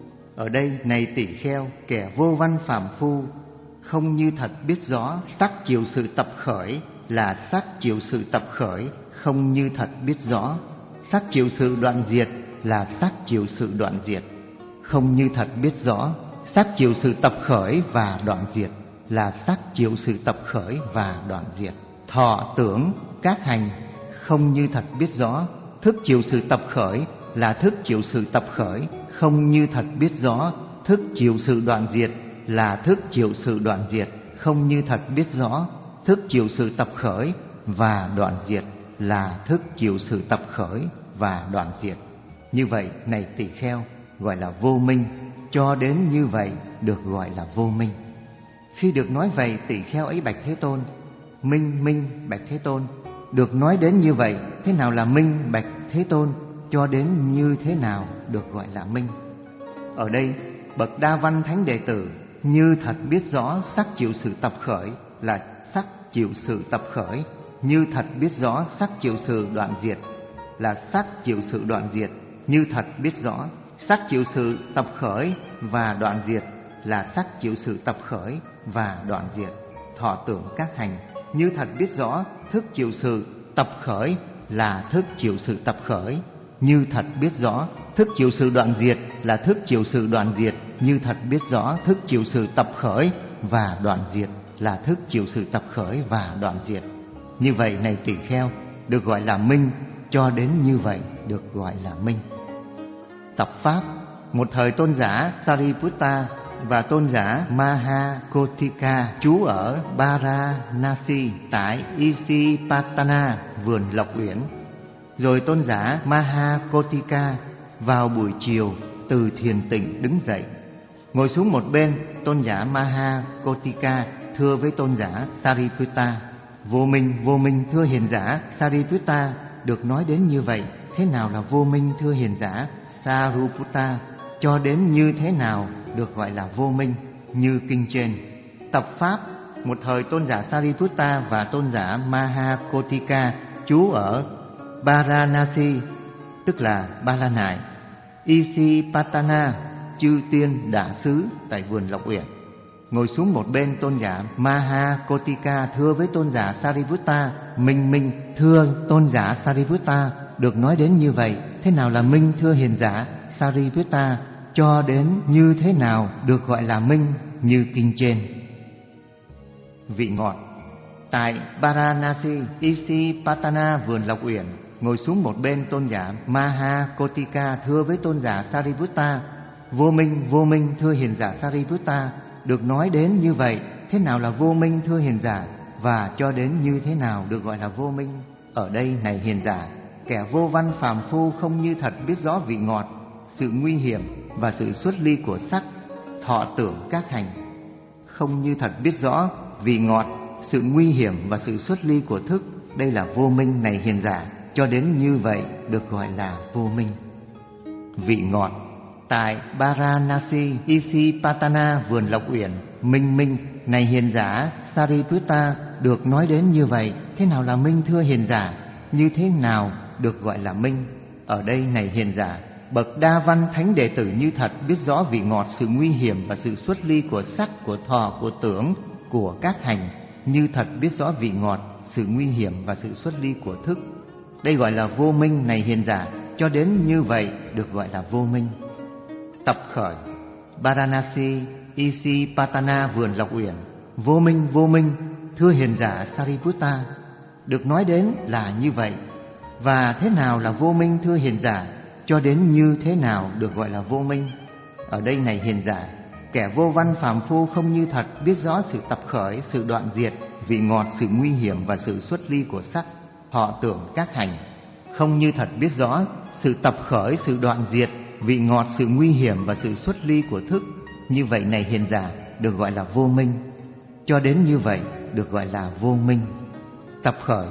Ở đây này tỷ kheo, kẻ vô văn phàm phu không như thật biết rõ sắc chiều sự tập khởi là sắc chiều sự tập khởi, không như thật biết rõ sắc chiều sự đoạn diệt là sắc chiều sự đoạn diệt, không như thật biết rõ sắc chiều sự tập khởi và đoạn diệt là sắc chiều sự tập khởi và đoạn diệt. Thọ tưởng các hành không như thật biết rõ thức chiều sự tập khởi là thức chiều sự tập khởi, không như thật biết rõ thức chiều sự đoạn diệt là thức chiều sự đoạn diệt, không như thật biết rõ thức chiều sự tập khởi và đoạn diệt là thức chiều sự tập khởi và đoạn diệt. Như vậy này tỷ kheo, gọi là vô minh. Cho đến như vậy được gọi là vô minh. Khi được nói vậy, tỷ kheo ấy bạch Thế Tôn: Minh, minh. Bạch Thế Tôn: được nói đến như vậy, thế nào là minh? Bạch Thế Tôn: cho đến như thế nào được gọi là minh? Ở đây bậc đa văn thánh đệ tử như thật biết rõ sắc chiều sự tập khởi là sắc chiều sự tập khởi, như thật biết rõ sắc chiều sự đoạn diệt là sắc chiều sự đoạn diệt, như thật biết rõ sắc chiều sự tập khởi và đoạn diệt là sắc chiều sự tập khởi và đoạn diệt. Thọ tưởng các hành như thật biết rõ thức chiều sự tập khởi là thức chiều sự tập khởi, như thật biết rõ thức chiều sự đoạn diệt là thức chiều sự đoạn diệt, như thật biết rõ thức chiều sự tập khởi và đoạn diệt là thức chiều sự tập khởi và đoạn diệt. Như vậy này tỷ kheo, được gọi là minh. Cho đến như vậy được gọi là minh. Tập pháp. Một thời tôn giả Sariputta và tôn giả Mahakotika trú ở Varanasi tại Isipatana, vườn Lộc Uyển. Rồi tôn giả Mahakotika vào buổi chiều từ thiền tịnh đứng dậy, ngồi xuống một bên. Tôn giả Mahakotika thưa với tôn giả Sariputta: Vô minh, vô minh, thưa hiền giả Sariputta. Được nói đến như vậy, thế nào là vô minh, thưa hiền giả Sariputta? Cho đến như thế nào được gọi là vô minh? Như kinh trên. Tập pháp. Một thời tôn giả Sariputta và tôn giả Mahakotika trú ở Varanasi, tức là Ba La Nại, Isipatana, chư tiên đả xứ tại vườn Lộc Uyển. Ngồi xuống một bên, tôn giả Mahakotika thưa với tôn giả Sariputta: Minh, minh, thưa tôn giả Sariputta. Được nói đến như vậy, thế nào là minh, thưa hiền giả Sariputta? Cho đến như thế nào được gọi là minh? Như kinh trên. Vị ngọt. Tại Varanasi, Isipatana vườn Lộc Uyển, ngồi xuống một bên, tôn giả Mahakotika thưa với tôn giả Sariputta: Vô minh, vô minh, thưa hiền giả Sariputta. Được nói đến như vậy, thế nào là vô minh thưa hiền giả? Và cho đến như thế nào được gọi là vô minh? Ở đây này hiền giả, kẻ vô văn phàm phu không như thật biết rõ vị ngọt, sự nguy hiểm và sự xuất ly của sắc, thọ tưởng các hành. Không như thật biết rõ vị ngọt, sự nguy hiểm và sự xuất ly của thức, đây là vô minh này hiền giả. Cho đến như vậy được gọi là vô minh. Vị ngọt. Tại Varanasi, Isipatana vườn Lộc Uyển, minh minh này hiền giả Sariputta. Được nói đến như vậy, thế nào là minh thưa hiền giả? Như thế nào được gọi là minh? Ở đây này hiền giả, bậc đa văn thánh đệ tử như thật biết rõ vị ngọt, sự nguy hiểm và sự xuất ly của sắc, của thọ, của tưởng, của các hành. Như thật biết rõ vị ngọt, sự nguy hiểm và sự xuất ly của thức, đây gọi là vô minh này hiền giả. Cho đến như vậy được gọi là vô minh. Tập khởi. Varanasi, Isipatana vườn Lộc Uyển, vô minh, vô minh, thưa hiền giả Sariputta. Được nói đến là như vậy. Và thế nào là vô minh thưa hiền giả? Cho đến như thế nào được gọi là vô minh? Ở đây này hiền giả, kẻ vô văn phàm phu không như thật biết rõ sự tập khởi, sự đoạn diệt, vị ngọt, sự nguy hiểm và sự xuất ly của sắc, thọ tưởng các hành. Không như thật biết rõ sự tập khởi, sự đoạn diệt, vị ngọt, sự nguy hiểm và sự xuất ly của thức, như vậy này hiền giả được gọi là vô minh. Cho đến như vậy được gọi là vô minh. Tập khởi.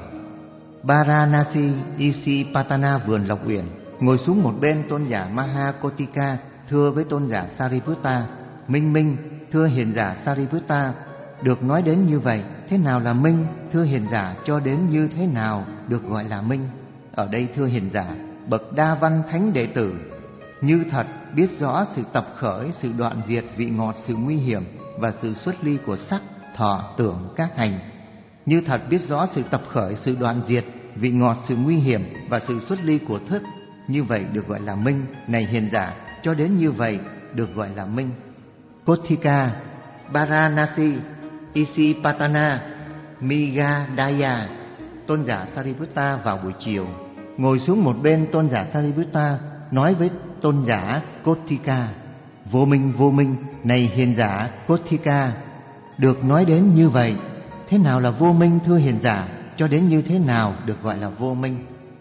Varanasi, Isipatana vườn Lộc Uyển, ngồi xuống một bên, tôn giả Mahakotika thưa với tôn giả Sariputta: Minh minh, thưa hiền giả Sariputta. Được nói đến như vậy, thế nào là minh thưa hiền giả? Cho đến như thế nào được gọi là minh? Ở đây thưa hiền giả, bậc đa văn thánh đệ tử như thật biết rõ sự tập khởi, sự đoạn diệt, vị ngọt, sự nguy hiểm và sự xuất ly của sắc, thọ, tưởng, các hành. Như thật biết rõ sự tập khởi, sự đoạn diệt, vị ngọt, sự nguy hiểm và sự xuất ly của thức, như vậy được gọi là minh này hiền giả. Cho đến như vậy được gọi là minh. Kothika. Varanasi, Isipatana, Migadaya, tôn giả Sariputta vào buổi chiều, ngồi xuống một bên, tôn giả Sariputta nói với tôn giả Kothika: Vô minh, vô minh, này hiền giả Kothika. Được nói đến như vậy, thế nào là vô minh thưa hiền giả? Cho đến như thế nào được gọi là vô minh?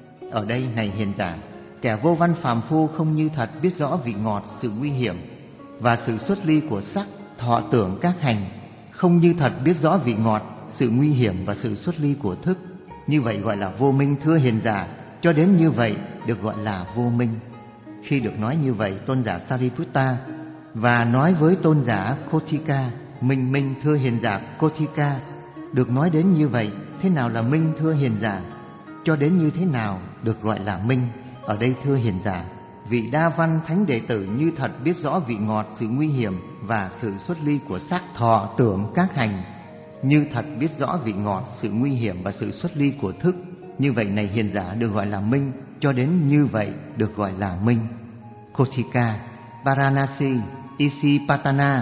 Ở đây này hiền giả, kẻ vô văn phàm phu không như thật biết rõ vị ngọt, sự nguy hiểm và sự xuất ly của sắc, thọ tưởng các hành. Không như thật biết rõ vị ngọt, sự nguy hiểm và sự xuất ly của thức, như vậy gọi là vô minh thưa hiền giả. Cho đến như vậy được gọi là vô minh. Khi được nói như vậy, tôn giả Sariputta và nói với tôn giả Kothika: Minh minh, thưa hiền giả Kothika. Được nói đến như vậy, thế nào là minh thưa hiền giả? Cho đến như thế nào được gọi là minh? Ở đây thưa hiền giả, vị đa văn thánh đệ tử như thật biết rõ vị ngọt, sự nguy hiểm và sự xuất ly của sắc, thọ, tưởng, các hành. Như thật biết rõ vị ngọt, sự nguy hiểm và sự xuất ly của thức, như vậy này hiền giả được gọi là minh. Cho đến như vậy được gọi là minh. Kothika. Varanasi, Isipatana,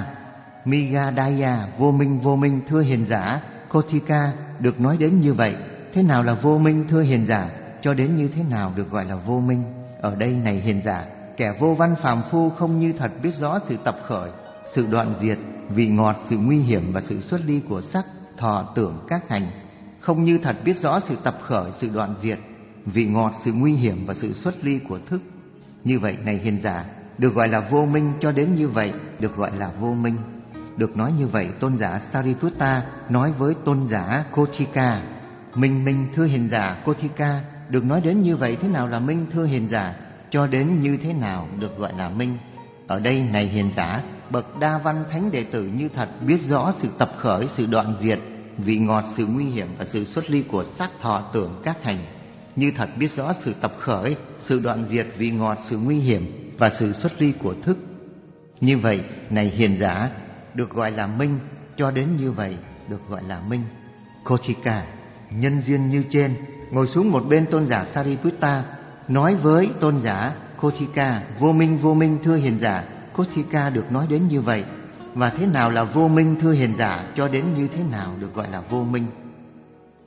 Migadaya, vô minh, vô minh, thưa hiền giả Kothika. Được nói đến như vậy, thế nào là vô minh thưa hiền giả? Cho đến như thế nào được gọi là vô minh? Ở đây này hiền giả, kẻ vô văn phàm phu không như thật biết rõ sự tập khởi, sự đoạn diệt, vị ngọt, sự nguy hiểm và sự xuất ly của sắc, thọ, tưởng, các hành. Không như thật biết rõ sự tập khởi, sự đoạn diệt, vị ngọt, sự nguy hiểm và sự xuất ly của thức, như vậy này hiền giả được gọi là vô minh. Cho đến như vậy được gọi là vô minh. Được nói như vậy, tôn giả Sariputta nói với tôn giả Kothika: Minh minh, thưa hiền giả Kothika. Được nói đến như vậy, thế nào là minh thưa hiền giả? Cho đến như thế nào được gọi là minh? Ở đây này hiền giả, bậc đa văn thánh đệ tử như thật biết rõ sự tập khởi, sự đoạn diệt, vị ngọt, sự nguy hiểm và sự xuất ly của sắc, thọ, tưởng, các hành. Như thật biết rõ sự tập khởi, sự đoạn diệt, vị ngọt, sự nguy hiểm và sự xuất ly của thức, như vậy này hiền giả được gọi là minh. Cho đến như vậy được gọi là minh. Kothika. Nhân duyên như trên, ngồi xuống một bên, tôn giả Sariputta nói với tôn giả Kothika: Vô minh, vô minh, thưa hiền giả Kothika. Được nói đến như vậy, và thế nào là vô minh thưa hiền giả? Cho đến như thế nào được gọi là vô minh?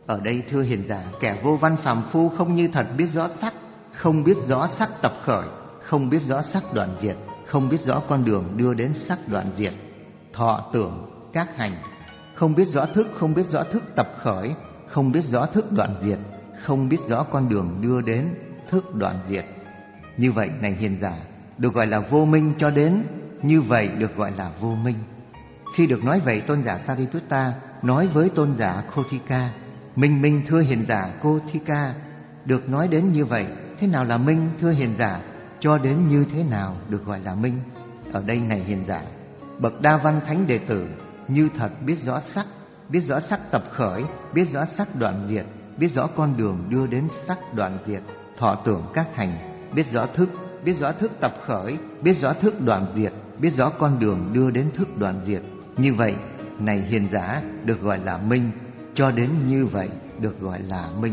Ở đây thưa hiền giả, kẻ vô văn phàm phu không như thật biết rõ sắc, không biết rõ sắc tập khởi, không biết rõ sắc đoạn diệt, không biết rõ con đường đưa đến sắc đoạn diệt, thọ tưởng các hành, không biết rõ thức, không biết rõ thức tập khởi, không biết rõ thức đoạn diệt, không biết rõ con đường đưa đến thức đoạn diệt. Như vậy này hiền giả, được gọi là vô minh cho đến như vậy được gọi là vô minh. Khi được nói vậy, tôn giả Sariputta nói với tôn giả Kotthika: Minh minh thưa hiền giả Kotthika, được nói đến như vậy, thế nào là minh thưa hiền giả? Cho đến như thế nào được gọi là minh? Ở đây này hiền giả, bậc đa văn thánh đệ tử như thật biết rõ sắc, biết rõ sắc tập khởi, biết rõ sắc đoạn diệt, biết rõ con đường đưa đến sắc đoạn diệt, thọ tưởng các hành, biết rõ thức, biết rõ thức tập khởi, biết rõ thức đoạn diệt, biết rõ con đường đưa đến thức đoạn diệt. Như vậy này hiền giả, được gọi là minh. Cho đến như vậy được gọi là minh.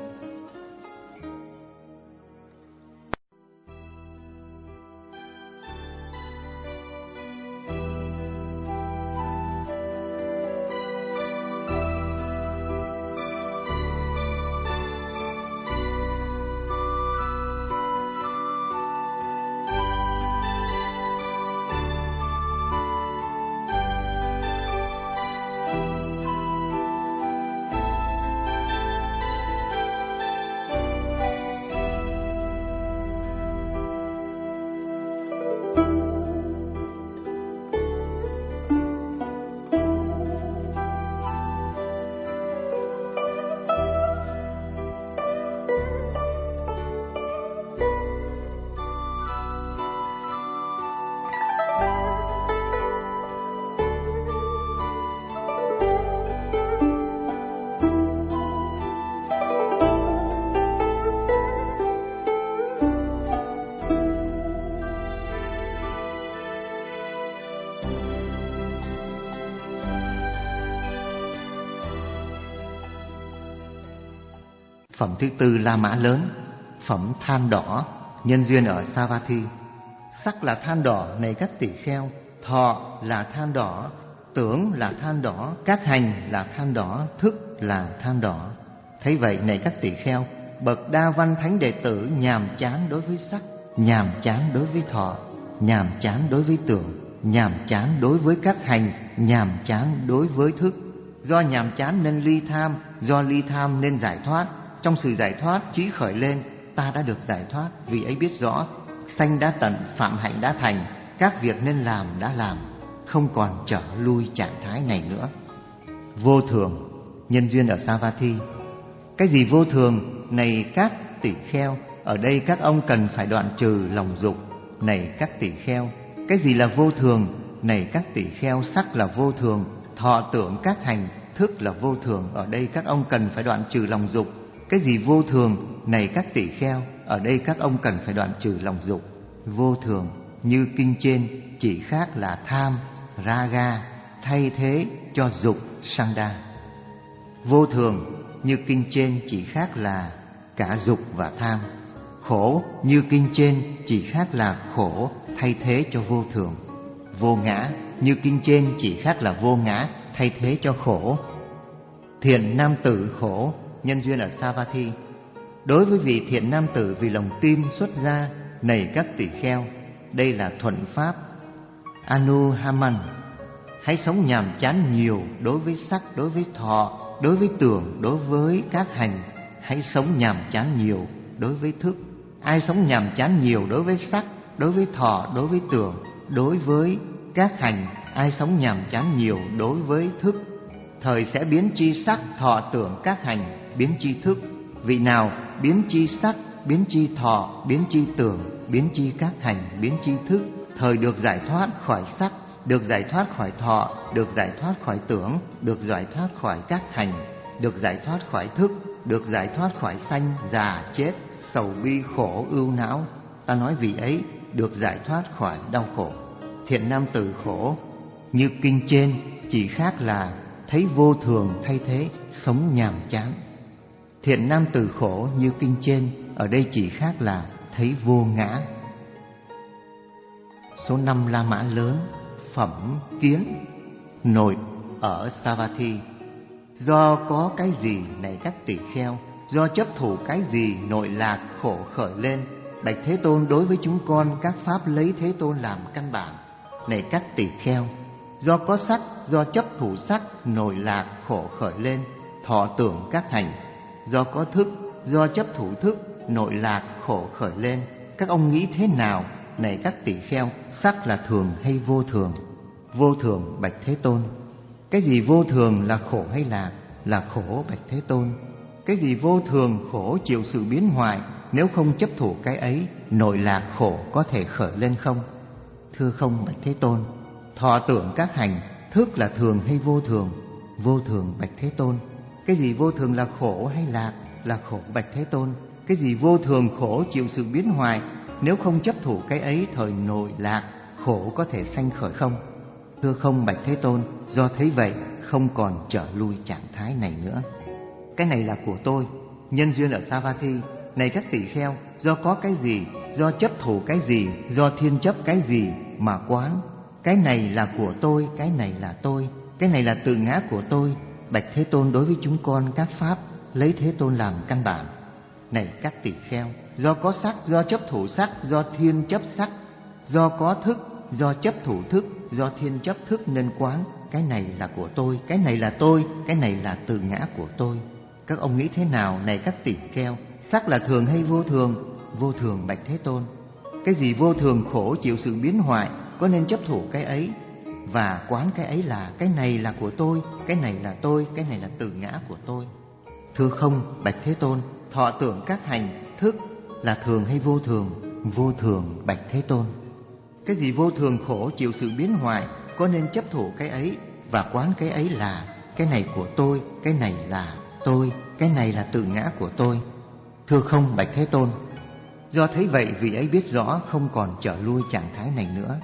Phẩm thứ tư La Mã lớn, phẩm than đỏ, nhân duyên ở Savatthi. Sắc là than đỏ này các tỷ kheo, thọ là than đỏ, tưởng là than đỏ, các hành là than đỏ, thức là than đỏ. Thấy vậy này các tỷ kheo, bậc đa văn thánh đệ tử nhàm chán đối với sắc, nhàm chán đối với thọ, nhàm chán đối với tưởng, nhàm chán đối với các hành, nhàm chán đối với thức. Do nhàm chán nên ly tham, do ly tham nên giải thoát. Trong sự giải thoát trí khởi lên, ta đã được giải thoát, vì ấy biết rõ sanh đã tận, phạm hạnh đã thành, các việc nên làm đã làm, không còn trở lui trạng thái này nữa. Vô thường, nhân duyên ở Savatthi. Cái gì vô thường này các tỷ kheo? Ở đây các ông cần phải đoạn trừ lòng dục. Này các tỷ kheo, cái gì là vô thường? Này các tỷ kheo, sắc là vô thường, thọ tưởng các hành, thức là vô thường. Ở đây các ông cần phải đoạn trừ lòng dục. Cái gì vô thường? Này các tỷ kheo, ở đây các ông cần phải đoạn trừ lòng dục. Vô thường như kinh trên chỉ khác là tham, raga, thay thế cho dục, sanda. Vô thường như kinh trên chỉ khác là cả dục và tham. Khổ như kinh trên chỉ khác là khổ, thay thế cho vô thường. Vô ngã như kinh trên chỉ khác là vô ngã, thay thế cho khổ. Thiện nam tử khổ, nhân duyên ở Savatthi. Đối với vị thiện nam tử vì lòng tin xuất gia, này các tỷ kheo, đây là thuận pháp. Anuhaman, hãy sống nhàm chán nhiều đối với sắc, đối với thọ, đối với tưởng, đối với các hành. Hãy sống nhàm chán nhiều đối với thức. Ai sống nhàm chán nhiều đối với sắc, đối với thọ, đối với tưởng, đối với các hành, ai sống nhàm chán nhiều đối với thức, thời sẽ biến chi sắc, thọ tưởng các hành, biến chi thức. Vị nào biến chi sắc, biến chi thọ, biến chi tưởng, biến chi các hành, biến chi thức, thời được giải thoát khỏi sắc, được giải thoát khỏi thọ, được giải thoát khỏi tưởng, được giải thoát khỏi các hành, được giải thoát khỏi thức, được giải thoát khỏi sanh, già, chết, sầu bi, khổ, ưu não. Ta nói vị ấy được giải thoát khỏi đau khổ. Thiện nam tử khổ như kinh trên chỉ khác là thấy vô thường thay thế sống nhàm chán. Thiện nam tử khổ như kinh trên, ở đây chỉ khác là thấy vô ngã. Số năm La Mã lớn, phẩm kiến, nội ở Savatthi. do có cái gì này các tỳ kheo, do chấp thủ cái gì nội lạc khổ khởi lên. Bạch Thế Tôn, đối với chúng con các pháp lấy Thế Tôn làm căn bản. Này các tỳ kheo, do có sắc, do chấp thủ sắc nội lạc khổ khởi lên, thọ tưởng các hành. Do có thức, do chấp thủ thức nội lạc khổ khởi lên. Các ông nghĩ thế nào? Này các tỳ kheo, sắc là thường hay vô thường? Vô thường, bạch Thế Tôn. Cái gì vô thường là khổ hay lạc? Là khổ, bạch Thế Tôn. Cái gì vô thường khổ chịu sự biến hoại, nếu không chấp thủ cái ấy, nội lạc khổ có thể khởi lên không? Thưa không, bạch Thế Tôn. Thọ tưởng các hành, thức là thường hay vô thường? Vô thường, bạch Thế Tôn. Cái gì vô thường là khổ hay lạc? Là khổ, bạch Thế Tôn. Cái gì vô thường khổ chịu sự biến hoại, nếu không chấp thủ cái ấy, thời nội lạc khổ có thể sanh khởi không? Thưa không, bạch Thế Tôn. Do thấy vậy không còn trở lui trạng thái này nữa. Cái này là của tôi, nhân duyên ở Savatthi. Này các tỳ kheo, do có cái gì, do chấp thủ cái gì, do thiên chấp cái gì mà quán. Cái này là của tôi, cái này là tôi, cái này là tự ngã của tôi. Bạch Thế Tôn, đối với chúng con các pháp lấy Thế Tôn làm căn bản. Này các tỳ kheo, do có sắc, do chấp thủ sắc, do thiên chấp sắc, do có thức, do chấp thủ thức, do thiên chấp thức nên quán. Cái này là của tôi, cái này là tôi, cái này là tự ngã của tôi. Các ông nghĩ thế nào? Này các tỳ kheo, sắc là thường hay vô thường? Vô thường, bạch Thế Tôn. Cái gì vô thường khổ chịu sự biến hoại, có nên chấp thủ cái ấy và quán cái ấy là cái này là của tôi, cái này là tôi, cái này là tự ngã của tôi? Thưa không, bạch Thế Tôn. Thọ tưởng các hành, thức là thường hay vô thường? Vô thường, bạch Thế Tôn. Cái gì vô thường khổ chịu sự biến hoại, có nên chấp thủ cái ấy và quán cái ấy là cái này của tôi, cái này là tôi, cái này là tự ngã của tôi? Thưa không, bạch Thế Tôn. Do thấy vậy, vị ấy biết rõ không còn trở lui trạng thái này nữa.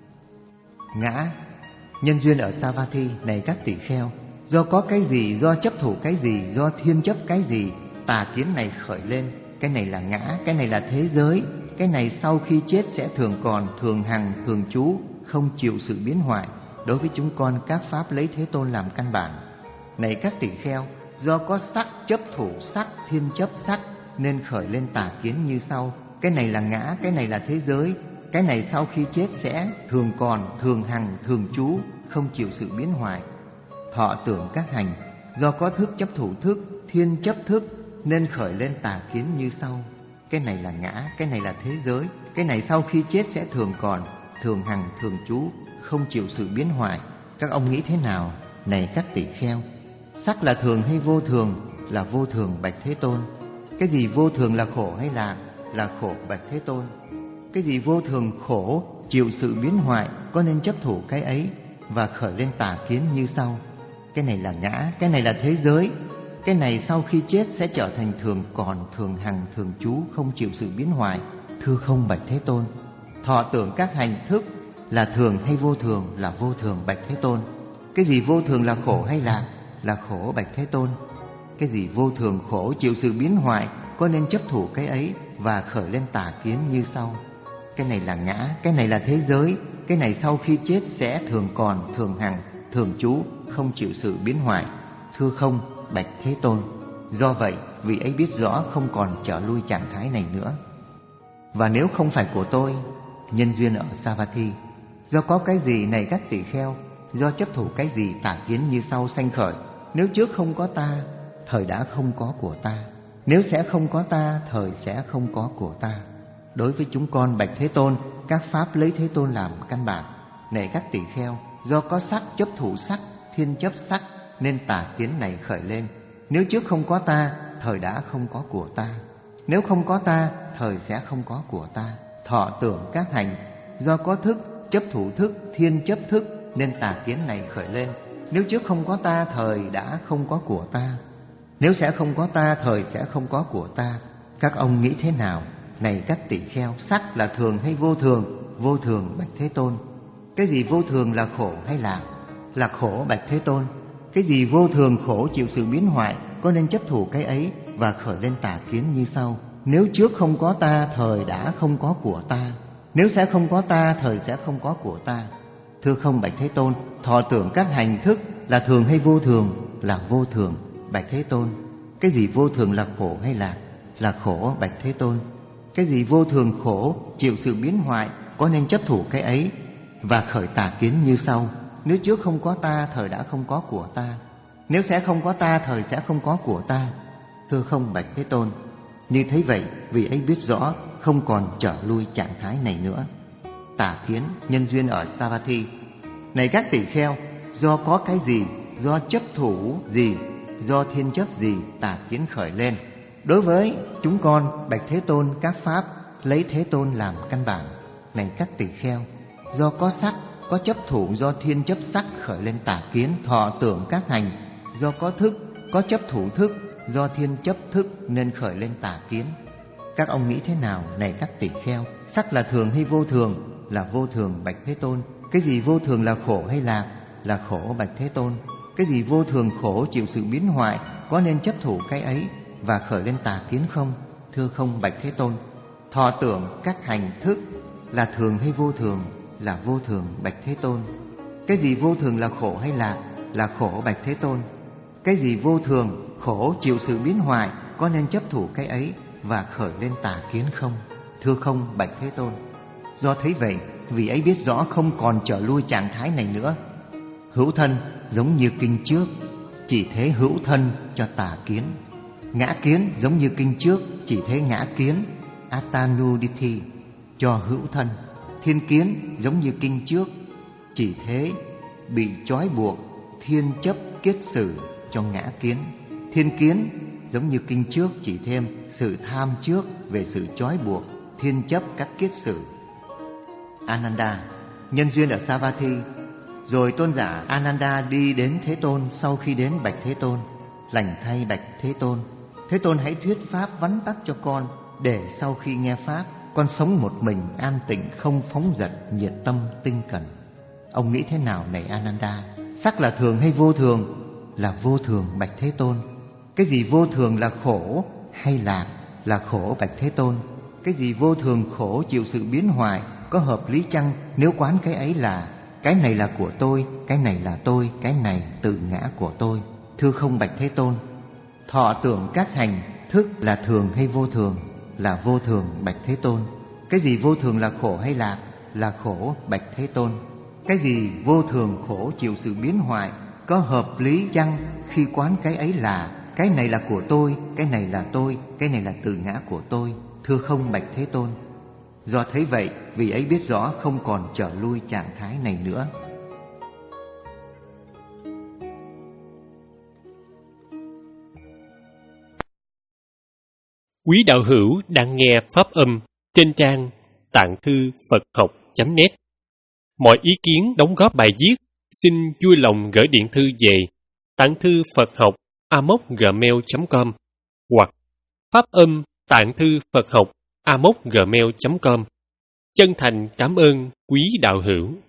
Ngã, nhân duyên ở Savatthi. Này các tỳ kheo, do có cái gì, do chấp thủ cái gì, do thiên chấp cái gì, tà kiến này khởi lên. Cái này là ngã, cái này là thế giới. Cái này sau khi chết sẽ thường còn, thường hằng, thường trú, không chịu sự biến hoại. Đối với chúng con các pháp lấy Thế Tôn làm căn bản. Này các tỳ kheo, do có sắc, chấp thủ sắc, thiên chấp sắc nên khởi lên tà kiến như sau. Cái này là ngã, cái này là thế giới. Cái này sau khi chết sẽ thường còn, thường hằng, thường trú, không chịu sự biến hoại. Thọ tưởng các hành, do có thức chấp thủ thức, thiên chấp thức nên khởi lên tà kiến như sau. Cái này là ngã, cái này là thế giới. Cái này sau khi chết sẽ thường còn, thường hằng, thường trú, không chịu sự biến hoại. Các ông nghĩ thế nào? Này các tỳ kheo, sắc là thường hay vô thường? Là vô thường, bạch Thế Tôn. Cái gì vô thường là khổ hay lạc? Là khổ, bạch Thế Tôn. Cái gì vô thường khổ chịu sự biến hoại, có nên chấp thủ cái ấy và khởi lên tà kiến như sau. Cái này là ngã, cái này là thế giới. Cái này sau khi chết sẽ trở thành thường còn, thường hằng, thường trú, không chịu sự biến hoại. Thưa không, bạch Thế Tôn. Thọ tưởng các hành, thức là thường hay vô thường? Là vô thường, bạch Thế Tôn. Cái gì vô thường là khổ hay lạc? Là khổ, bạch Thế Tôn. Cái gì vô thường khổ chịu sự biến hoại, có nên chấp thủ cái ấy và khởi lên tà kiến như sau. Cái này là ngã, cái này là thế giới. Cái này sau khi chết sẽ thường còn, thường hằng, thường trú, không chịu sự biến hoại. Thưa không, bạch Thế Tôn. Do vậy, vị ấy biết rõ không còn trở lui trạng thái này nữa. Và nếu không phải của tôi, nhân duyên ở Savatthi, do có cái gì, này các tỳ kheo, do chấp thủ cái gì tà kiến như sau sanh khởi. Nếu trước không có ta, thời đã không có của ta. Nếu sẽ không có ta, thời sẽ không có của ta. Đối với chúng con bạch Thế Tôn, các pháp lấy Thế Tôn làm căn bản. Này các tỳ kheo, do có sắc, chấp thủ sắc, thiên chấp sắc nên tà kiến này khởi lên. Nếu trước không có ta, thời đã không có của ta. Nếu không có ta, thời sẽ không có của ta. Thọ tưởng các hành, do có thức, chấp thủ thức, thiên chấp thức nên tà kiến này khởi lên. Nếu trước không có ta, thời đã không có của ta. Nếu sẽ không có ta, thời sẽ không có của ta. Các ông nghĩ thế nào? Này các tỳ kheo, sắc là thường hay vô thường? Vô thường, bạch Thế Tôn. Cái gì vô thường là khổ hay lạc? Là khổ, bạch Thế Tôn. Cái gì vô thường khổ chịu sự biến hoại, có nên chấp thủ cái ấy và khởi lên tà kiến như sau. Nếu trước không có ta, thời đã không có của ta. Nếu sẽ không có ta, thời sẽ không có của ta. Thưa không, bạch Thế Tôn. Thọ tưởng các hành, thức là thường hay vô thường? là vô thường, bạch Thế Tôn. Cái gì vô thường là khổ hay lạc? Là khổ, bạch Thế Tôn. Cái gì vô thường khổ, chịu sự biến hoại, có nên chấp thủ cái ấy và khởi tà kiến như sau: nếu trước không có ta, thời đã không có của ta. Nếu sẽ không có ta, thời sẽ không có của ta. Thưa không, bạch Thế Tôn. Như thấy vậy, vì ấy biết rõ không còn trở lui trạng thái này nữa. Tà kiến nhân duyên ở Savatthi. Này các tỳ kheo, do có cái gì, do chấp thủ gì, do thiên chấp gì, tà kiến khởi lên. Đối với chúng con, bạch Thế Tôn, các pháp lấy Thế Tôn làm căn bản. Này các tỳ kheo, do có sắc, có chấp thủ, do thiên chấp sắc khởi lên tà kiến, thọ tưởng các hành. Do có thức, có chấp thủ thức, do thiên chấp thức nên khởi lên tà kiến. Các ông nghĩ thế nào, này các tỳ kheo? Sắc là thường hay vô thường? Là vô thường, bạch Thế Tôn. Cái gì vô thường là khổ hay lạc? Là khổ, bạch Thế Tôn. Cái gì vô thường khổ, chịu sự biến hoại, có nên chấp thủ cái ấy và khởi lên tà kiến không? Thưa không, bạch Thế Tôn. Thọ tưởng các hành thức là thường hay vô thường? Là vô thường, bạch Thế Tôn. Cái gì vô thường là khổ hay lạc? Là khổ, bạch Thế Tôn. Cái gì vô thường khổ, chịu sự biến hoại, có nên chấp thủ cái ấy và khởi lên tà kiến không? Thưa không, bạch Thế Tôn. Do thấy vậy, vì ấy biết rõ không còn trở lui trạng thái này nữa. Hữu thân giống như kinh trước, chỉ thế hữu thân cho tà kiến. Ngã kiến giống như kinh trước, chỉ thế ngã kiến Atanuditi cho hữu thân. Thiên kiến giống như kinh trước, chỉ thế bị trói buộc thiên chấp kiết sử cho ngã kiến. Thiên kiến giống như kinh trước, chỉ thêm sự tham trước về sự trói buộc thiên chấp các kiết sử. Ananda nhân duyên ở Savatthi. Rồi tôn giả Ananda đi đến Thế Tôn. Sau khi đến bạch Thế Tôn: lành thay bạch Thế Tôn, Thế Tôn hãy thuyết pháp vắn tắt cho con, để sau khi nghe pháp, con sống một mình an tịnh, không phóng dật, nhiệt tâm tinh cần. Ông nghĩ thế nào, này Ananda? Sắc là thường hay vô thường? Là vô thường, bạch Thế Tôn. Cái gì vô thường là khổ hay lạc? Là khổ, bạch Thế Tôn. Cái gì vô thường khổ, chịu sự biến hoại, có hợp lý chăng nếu quán cái ấy là cái này là của tôi, cái này là tôi, cái này tự ngã của tôi? Thưa không, bạch Thế Tôn. Thọ tưởng các hành thức là thường hay vô thường? Là vô thường, bạch Thế Tôn. Cái gì vô thường là khổ hay lạc? Là khổ, bạch Thế Tôn. Cái gì vô thường khổ, chịu sự biến hoại, có hợp lý chăng khi quán cái ấy là cái này là của tôi, cái này là tôi, cái này là tự ngã của tôi? Thưa không, bạch Thế Tôn. Do thấy vậy, vì ấy biết rõ không còn trở lui trạng thái này nữa. Quý đạo hữu đang nghe pháp âm trên trang tạng thư Phật học chấm net. Mọi ý kiến đóng góp bài viết xin vui lòng gửi điện thư về tạng thư Phật học a m o c gmail chấm com hoặc pháp âm tạng thư Phật học a m o c gmail chấm com. Chân thành cảm ơn quý đạo hữu.